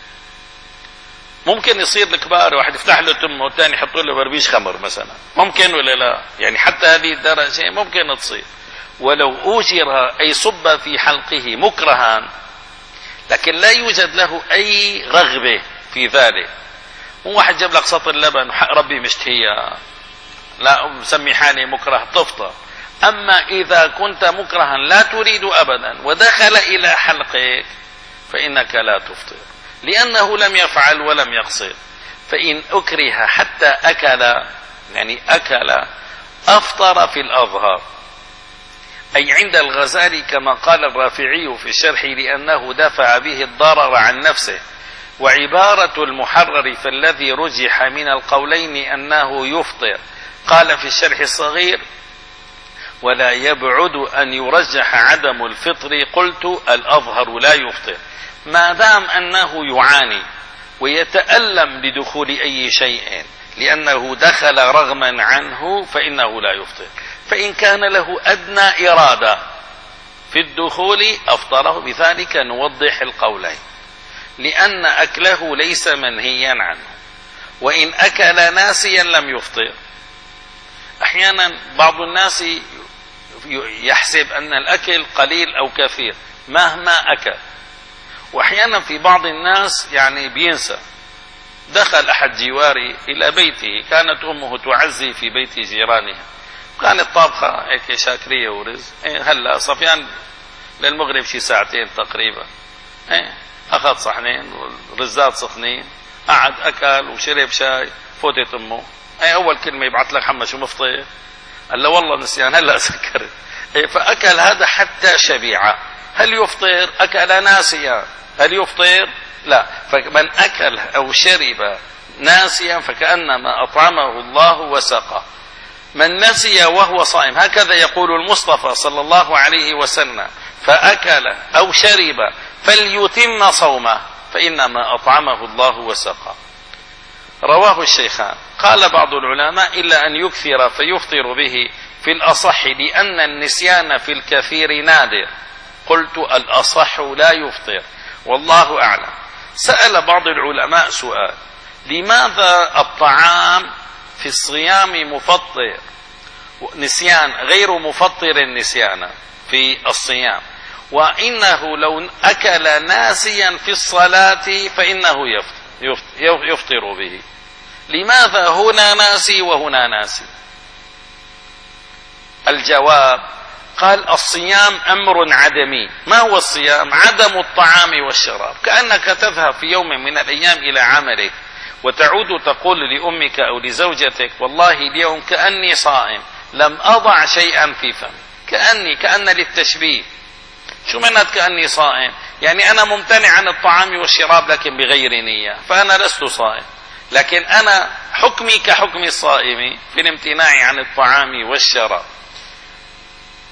ممكن يصير الكبار واحد يفتح له تمه والثاني يحط له بربيش خمر مثلا، ممكن ولا لا؟ يعني حتى هذه الدرجة ممكن تصير. ولو أوجر أي صب في حلقه مكرها، لكن لا يوجد له أي رغبة في ذلك. مو واحد جاب لك سطر لبن ربي مشتهية، لا مسمي حالي مكره، تفطر. أما إذا كنت مكرها لا تريد أبدا ودخل إلى حلقك فإنك لا تفطر، لأنه لم يفعل ولم يقصد. فإن أكره حتى أكل، يعني أكل، أفطر في الأظهر، أي عند الغزالي كما قال الرافعي في الشرح، لأنه دفع به الضرر عن نفسه. وعبارة المحرر فالذي رجح من القولين أنه يفطر، قال في الشرح الصغير: ولا يبعد أن يرجح عدم الفطر. قلت: الأظهر لا يفطر، ما دام أنه يعاني ويتألم لدخول أي شيء، لأنه دخل رغما عنه فإنه لا يفطر. فإن كان له أدنى إرادة في الدخول أفطره. بذلك نوضح القولين، لأن أكله ليس منهيا عنه. وإن أكل ناسيا لم يفطر. أحيانا بعض الناس يحسب أن الأكل قليل أو كثير مهما أكل، وأحيانا في بعض الناس يعني بينسى. دخل أحد جواري إلى بيته، كانت أمه تعزي في بيت جيرانها، كانت طابخة هيك شاكرية ورز. هلا صفيان للمغرب شي ساعتين تقريبا، أخذ صحنين ورزات صحنين، قعد أكل وشرب شاي. فوتت أمه، أي أول كلمة يبعث لك: حما شو مفطر؟ قال له: والله نسيان، هلا سكرت. فأكل هذا حتى شبيعة. هل يفطر؟ أكل ناسيا، هل يفطر؟ لا. فمن أكل أو شرب ناسيا فكأنما أطعمه الله وسقى. من نسي وهو صائم، هكذا يقول المصطفى صلى الله عليه وسلم: فأكل أو شرب فليتم صومه فإنما أطعمه الله وسقى. رواه الشيخان. قال بعض العلماء: إلا أن يكثر فيفطر به في الأصح، لأن النسيان في الكثير نادر. قلت: الأصح لا يفطر، والله أعلم. سأل بعض العلماء سؤال: لماذا الطعام في الصيام مفطر نسيان غير مفطر النسيان في الصيام، وإنه لو أكل ناسيا في الصلاة فإنه يفطر, يفطر به؟ لماذا هنا ناسي وهنا ناسي؟ الجواب: قال: الصيام أمر عدمي. ما هو الصيام؟ عدم الطعام والشراب. كأنك تذهب في يوم من الأيام إلى عملك وتعود تقول لأمك أو لزوجتك: والله اليوم كأني صائم، لم أضع شيئا في فمي. كأني كأن للتشبيه. شو معنات كأني صائم؟ يعني أنا ممتنع عن الطعام والشراب لكن بغير نية، فأنا لست صائم. لكن أنا حكمي كحكم الصائم في الامتناع عن الطعام والشراب.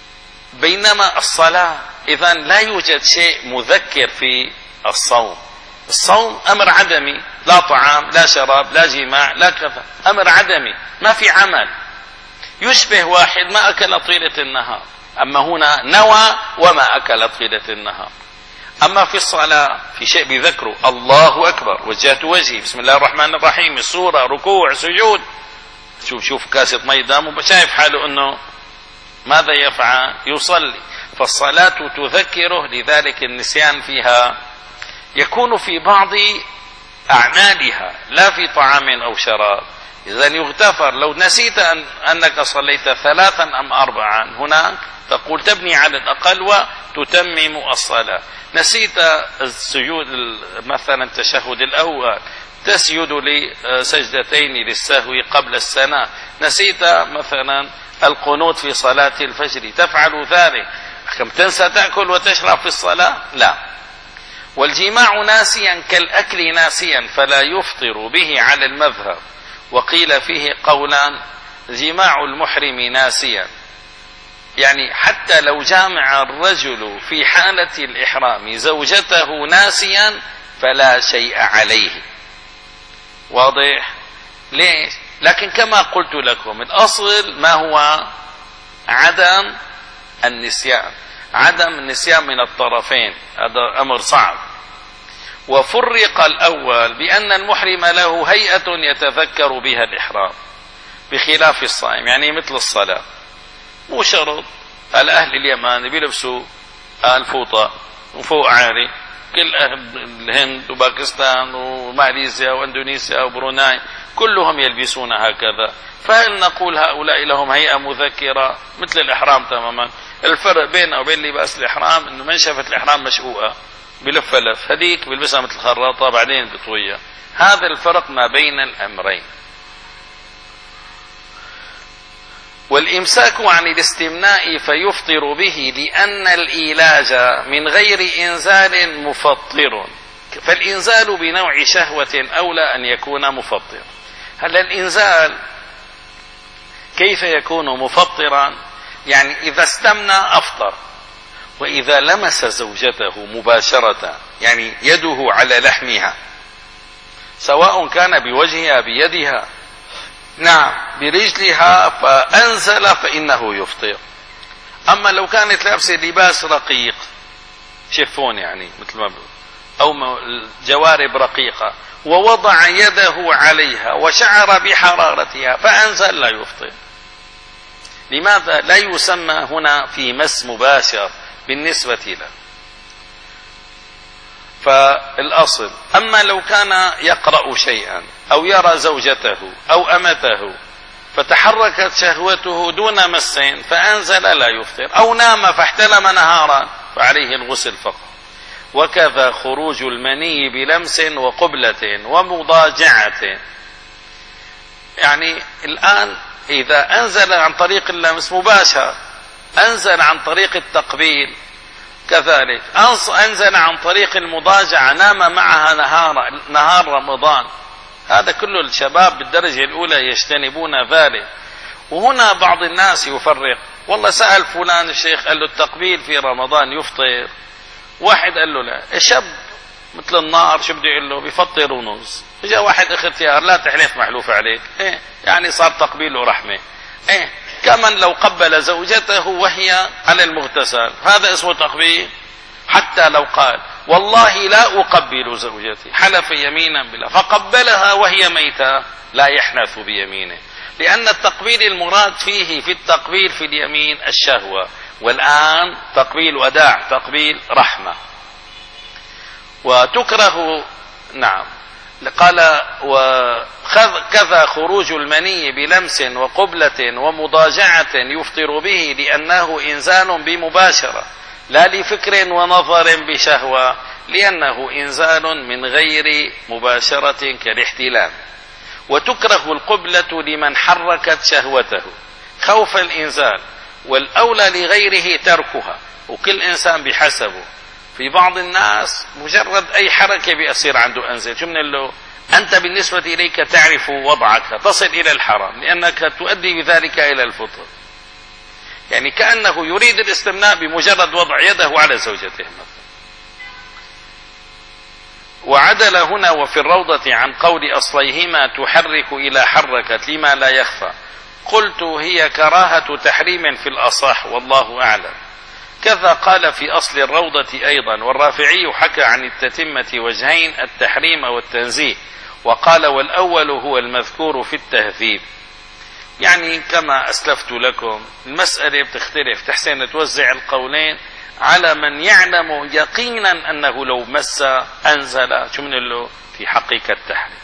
بينما الصلاة إذن لا يوجد شيء مذكر في الصوم، الصوم أمر عدمي، لا طعام لا شراب لا جماع لا كذا، أمر عدمي ما في عمل، يشبه واحد ما أكل طيلة النهار. أما هنا نوى وما أكل طيلة النهار. أما في الصلاة في شيء بذكره، الله أكبر، وجهت وجهي، بسم الله الرحمن الرحيم، السورة، ركوع، سجود، شوف شوف كاسة مي قدامه شايف حاله أنه ماذا يفعل؟ يصلي. فالصلاة تذكره، لذلك النسيان فيها يكون في بعض أعمالها لا في طعام أو شراب. إذن يغتفر لو نسيت أن أنك صليت ثلاثا أم أربعا، هناك تقول تبني على الأقل وتتمم الصلاة. نسيت السجود مثلا التشهد الأول، تسجد لسجدتين للسهو قبل السنة. نسيت مثلا القنوت في صلاة الفجر، تفعل ذلك. كم تنسى تأكل وتشرب في الصلاة؟ لا. والجماع ناسيا كالأكل ناسيا فلا يفطر به على المذهب. وقيل فيه قولان: جماع المحرم ناسيا، يعني حتى لو جامع الرجل في حالة الإحرام زوجته ناسيا فلا شيء عليه. واضح؟ ليش؟ لكن كما قلت لكم الأصل ما هو؟ عدم النسيان، عدم النسيان من الطرفين، هذا أمر صعب. وفرق الأول بأن المحرم له هيئة يتذكر بها الإحرام بخلاف الصائم، يعني مثل الصلاة مو شرط. الأهل اليمن بيلبسوا الفوطة وفوق عالي، كل أهل الهند وباكستان وماليزيا واندونيسيا وبروناي كلهم يلبسون هكذا. فهل نقول هؤلاء لهم هيئة مذكرة مثل الإحرام تماما؟ الفرق بينه وبين لباس الإحرام إنه منشفة الإحرام مشقوقة بلف لف، هذيك بيلبسها مثل خراطة بعدين بطوية. هذا الفرق ما بين الأمرين. والإمساك عن الاستمناء فيفطر به لأن الإيلاج من غير إنزال مفطر، فالإنزال بنوع شهوة أولى أن يكون مفطر. هل الإنزال كيف يكون مفطرا؟ يعني إذا استمنى أفطر، وإذا لمس زوجته مباشرة يعني يده على لحمها سواء كان بوجهها بيدها نعم برجلها فأنزل فإنه يفطر. أما لو كانت لابسة لباس رقيق شفون يعني مثل ما أو جوارب رقيقة ووضع يده عليها وشعر بحرارتها فأنزل لا يفطر. لماذا؟ لا يسمى هنا في مس مباشر بالنسبة له. فالأصل أما لو كان يقرأ شيئا أو يرى زوجته أو أمته فتحركت شهوته دون مس فأنزل لا يفطر، أو نام فاحتلم نهارا فعليه الغسل فقط. وكذا خروج المني بلمس وقبلة ومضاجعة. يعني الآن إذا أنزل عن طريق اللمس مباشر، أنزل عن طريق التقبيل كذلك، أنزل عن طريق المضاجعة، نام معها نهار نهار رمضان، هذا كل الشباب بالدرجة الأولى يجتنبون ذلك. وهنا بعض الناس يفرق، والله سأل فلان الشيخ قال له التقبيل في رمضان يفطر، واحد قال له لا، الشاب مثل النار شو بده يقول له بيفطر ونص. جاء واحد اختيار لا تحلف محلوف عليك، إيه يعني صار تقبيل ورحمة. إيه كمن لو قبل زوجته وهي على المغتسل هذا اسمه تقبيل. حتى لو قال والله لا أقبل زوجتي، حلف يمينا بالله فقبلها وهي ميتة، لا يحنث بيمينه، لأن التقبيل المراد فيه في التقبيل في اليمين الشهوة، والآن تقبيل وداع، تقبيل رحمة. وتكره نعم قال وكذا خروج المني بلمس وقبلة ومضاجعة يفطر به لأنه إنزال بمباشرة لا لفكر ونظر بشهوة، لأنه إنزال من غير مباشرة كالاحتلام. وتكره القبلة لمن حركت شهوته خوف الإنزال، والأولى لغيره تركها، وكل إنسان بحسبه. في بعض الناس مجرد أي حركة بيصير عنده أنزل، شو من له أنت بالنسبة إليك تعرف وضعك تصل إلى الحرام لأنك تؤدي بذلك إلى الفطر، يعني كأنه يريد الاستمناء بمجرد وضع يده على زوجته مثلا. وعدل هنا وفي الروضة عن قول أصليهما تحرك إلى حركت لما لا يخفى. قلت هي كراهة تحريم في الأصح والله أعلم. كذا قال في أصل الروضة أيضا. والرافعي حكى عن التتمة وجهين التحريم والتنزيه، وقال والأول هو المذكور في التهذيب. يعني كما أسلفت لكم المسألة بتختلف، تحسن توزع القولين على من يعلم يقينا أنه لو مس أنزل شو من له في حقيقة التحريم.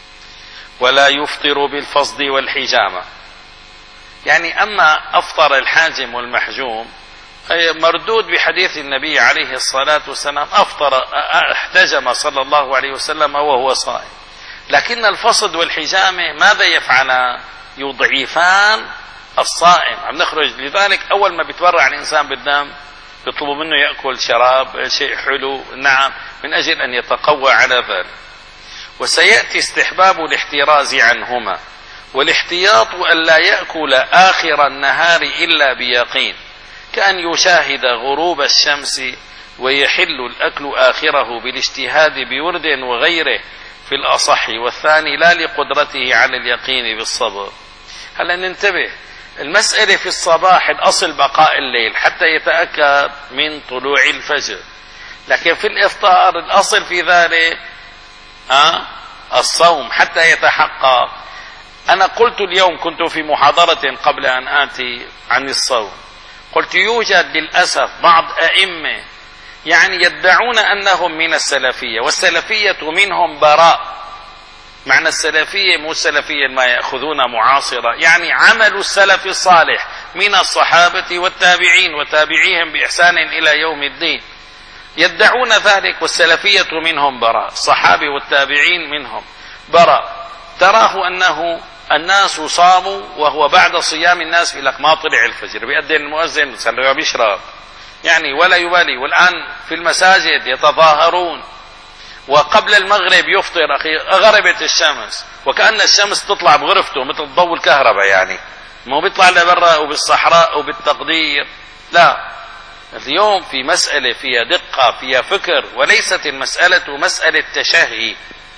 ولا يفطر بالفصد والحجامة. يعني أما أفطر الحاجم والمحجوم مردود بحديث النبي عليه الصلاة والسلام أفطر احتجم صلى الله عليه وسلم وهو صائم. لكن الفصد والحجامة ماذا يفعلان؟ يضعفان الصائم. عم نخرج لذلك أول ما بيتورع الإنسان بالدم يطلب منه يأكل شراب شيء حلو، نعم، من أجل أن يتقوى على ذلك. وسيأتي استحباب الاحتراز عنهما. والاحتياط أن لا يأكل آخر النهار إلا بيقين، كأن يشاهد غروب الشمس ويحل الأكل آخره بالاجتهاد بورد وغيره في الأصح، والثاني لا لقدرته على اليقين بالصبر. هلا ننتبه، المسألة في الصباح الأصل بقاء الليل حتى يتأكد من طلوع الفجر، لكن في الإفطار الأصل في ذلك أه؟ الصوم حتى يتحقق. أنا قلت اليوم كنت في محاضرة قبل أن آتي عن الصوم، قلت يوجد للأسف بعض أئمة يعني يدعون أنهم من السلفية، والسلفية منهم براء. معنى السلفية مو السلفية ما يأخذون معاصرة، يعني عمل السلف الصالح من الصحابة والتابعين وتابعيهم بإحسان إلى يوم الدين، يدعون ذلك، والسلفية منهم براء، الصحابة والتابعين منهم براء. تراه أنه الناس صاموا وهو بعد صيام الناس يقول لك ما طلع الفجر، بيأذن المؤذن صار بيشرب يعني ولا يبالي. والآن في المساجد يتظاهرون، وقبل المغرب يفطر أخي غربت الشمس، وكأن الشمس تطلع بغرفته مثل ضوء الكهرباء، يعني مو بيطلع لبرا وبالصحراء وبالتقدير. لا، اليوم في مسألة فيها دقة فيها فكر، وليست المسألة مسألة تشهي.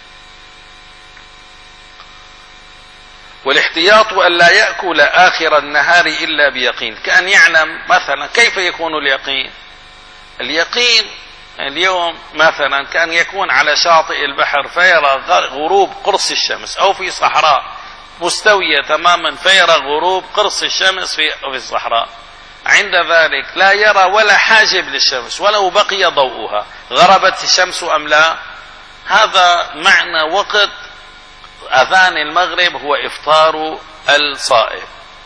والاحتياط أن لا يأكل آخر النهار إلا بيقين، كأن يعلم مثلا. كيف يكون اليقين؟ اليقين اليوم مثلا كأن يكون على شاطئ البحر فيرى غروب قرص الشمس، أو في صحراء مستوية تماما فيرى غروب قرص الشمس في الصحراء، عند ذلك لا يرى ولا حاجب للشمس ولو بقي ضوءها، غربت الشمس أم لا. هذا معنى وقت أذان المغرب هو إفطار الصائم.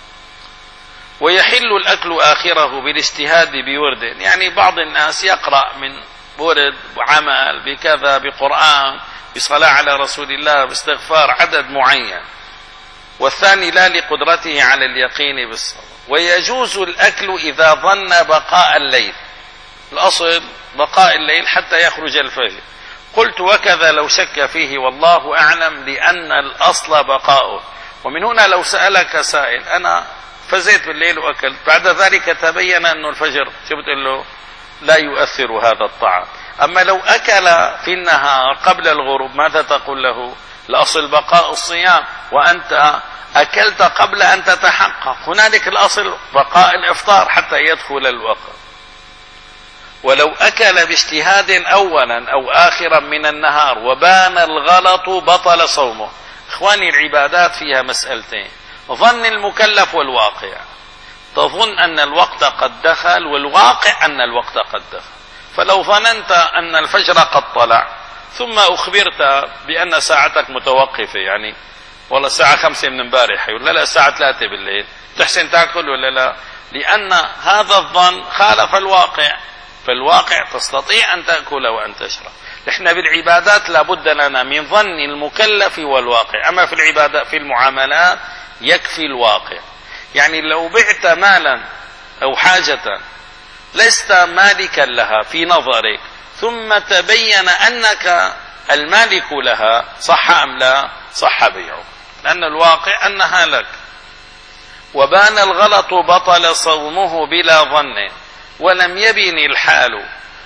ويحل الأكل آخره بالاجتهاد بورد، يعني بعض الناس يقرأ من ورد عمل بكذا بقرآن بصلاة على رسول الله باستغفار عدد معين، والثاني لا لقدرته على اليقين بالصبر. ويجوز الأكل إذا ظن بقاء الليل، الأصل بقاء الليل حتى يخرج الفجر. قلت وكذا لو شك فيه والله أعلم، لأن الأصل بقاؤه. ومن هنا لو سألك سائل أنا فزيت بالليل وأكلت، بعد ذلك تبين أنه الفجر، شو بتقول له؟ لا يؤثر هذا الطعام. أما لو أكل في النهار قبل الغروب ماذا تقول له؟ الأصل بقاء الصيام، وأنت أكلت قبل أن تتحقق، هنالك الأصل بقاء الإفطار حتى يدخل الوقت. ولو أكل باجتهاد أولا أو آخرا من النهار وبان الغلط بطل صومه. إخواني العبادات فيها مسألتين، ظن المكلف والواقع. تظن أن الوقت قد دخل، والواقع أن الوقت قد دخل. فلو ظننت أن الفجر قد طلع ثم أخبرت بأن ساعتك متوقفة، يعني والله الساعة خمسة من امبارح، ولا لا الساعة ثلاثة بالليل، تحسن تأكل ولا لا؟ لأن هذا الظن خالف الواقع. فالواقع تستطيع أن تأكل وأن تشرب. نحن بالعبادات لابد لنا من ظن المكلف والواقع. أما في العبادات في المعاملات يكفي الواقع. يعني لو بعت مالا أو حاجة لست مالكا لها في نظرك، ثم تبين أنك المالك لها، صح أم لا؟ صح بيعه، لأن الواقع أنها لك. وبان الغلط بطل صومه بلا ظن، ولم يبن الحال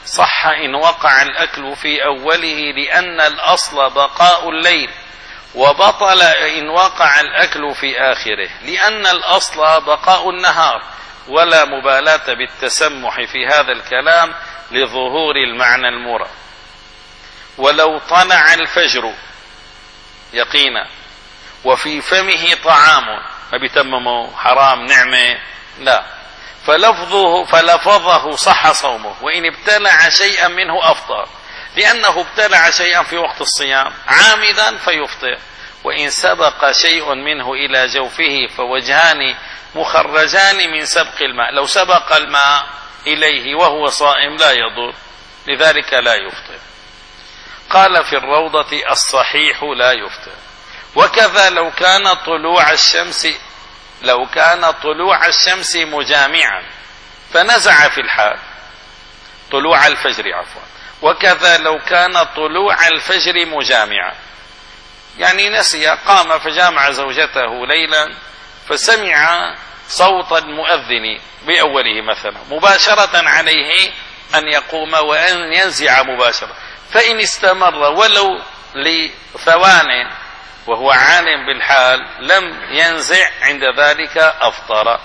صح إن وقع الأكل في أوله لأن الأصل بقاء الليل، وبطل إن وقع الأكل في آخره لأن الأصل بقاء النهار. ولا مبالاة بالتسمح في هذا الكلام لظهور المعنى المراد. ولو طلع الفجر يقينا وفي فمه طعام، ما بيتممه حرام نعمة، لا، فلفظه فلفظه صح صومه، وإن ابتلع شيئا منه أفطر، لأنه ابتلع شيئا في وقت الصيام عامدا فيفطر. وإن سبق شيء منه إلى جوفه فوجهان مخرجان من سبق الماء، لو سبق الماء إليه وهو صائم لا يضر، لذلك لا يفطر. قال في الروضة الصحيح لا يفطر. وكذا لو كان طلوع الشمس لو كان طلوع الشمس مجامعا فنزع في الحال طلوع الفجر عفوا وكذا لو كان طلوع الفجر مجامعا، يعني نسي، قام فجامع زوجته ليلا فسمع صوت المؤذن بأوله مثلا، مباشرة عليه أن يقوم وأن ينزع مباشرة، فإن استمر ولو لثوان وهو عالم بالحال لم ينزع، عند ذلك أفطر.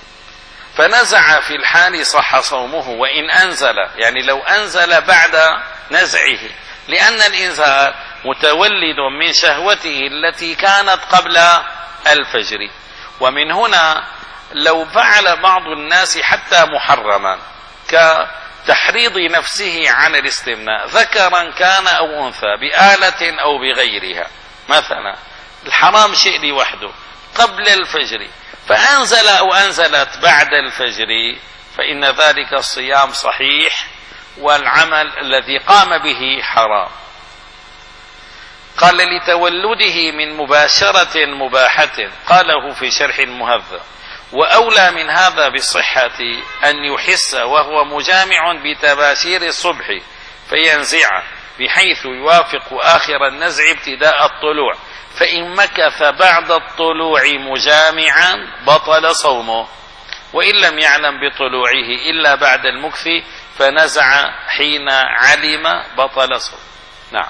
فنزع في الحال صح صومه وإن أنزل، يعني لو أنزل بعد نزعه، لأن الإنزال متولد من شهوته التي كانت قبل الفجر. ومن هنا لو فعل بعض الناس حتى محرما كتحريض نفسه على الاستمناء، ذكرا كان أو أنثى، بآلة أو بغيرها، مثلا الحرام شيء لوحده قبل الفجر فأنزل أو أنزلت بعد الفجر، فإن ذلك الصيام صحيح والعمل الذي قام به حرام. قال لتولده من مباشرة مباحة، قاله في شرح المهذب. وأولى من هذا بالصحة أن يحس وهو مجامع بتباشير الصبح فينزع، بحيث يوافق آخر النزع ابتداء الطلوع، فإن مكث بعد الطلوع مجامعا بطل صومه، وإن لم يعلم بطلوعه إلا بعد المكث فنزع حين علم بطل صومه. نعم.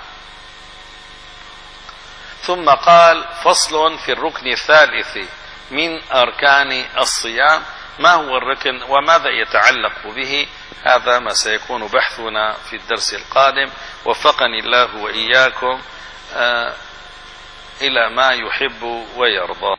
ثم قال: فصل في الركن الثالث من أركان الصيام. ما هو الركن وماذا يتعلق به؟ هذا ما سيكون بحثنا في الدرس القادم. وفقني الله وإياكم إلى ما يحب ويرضى.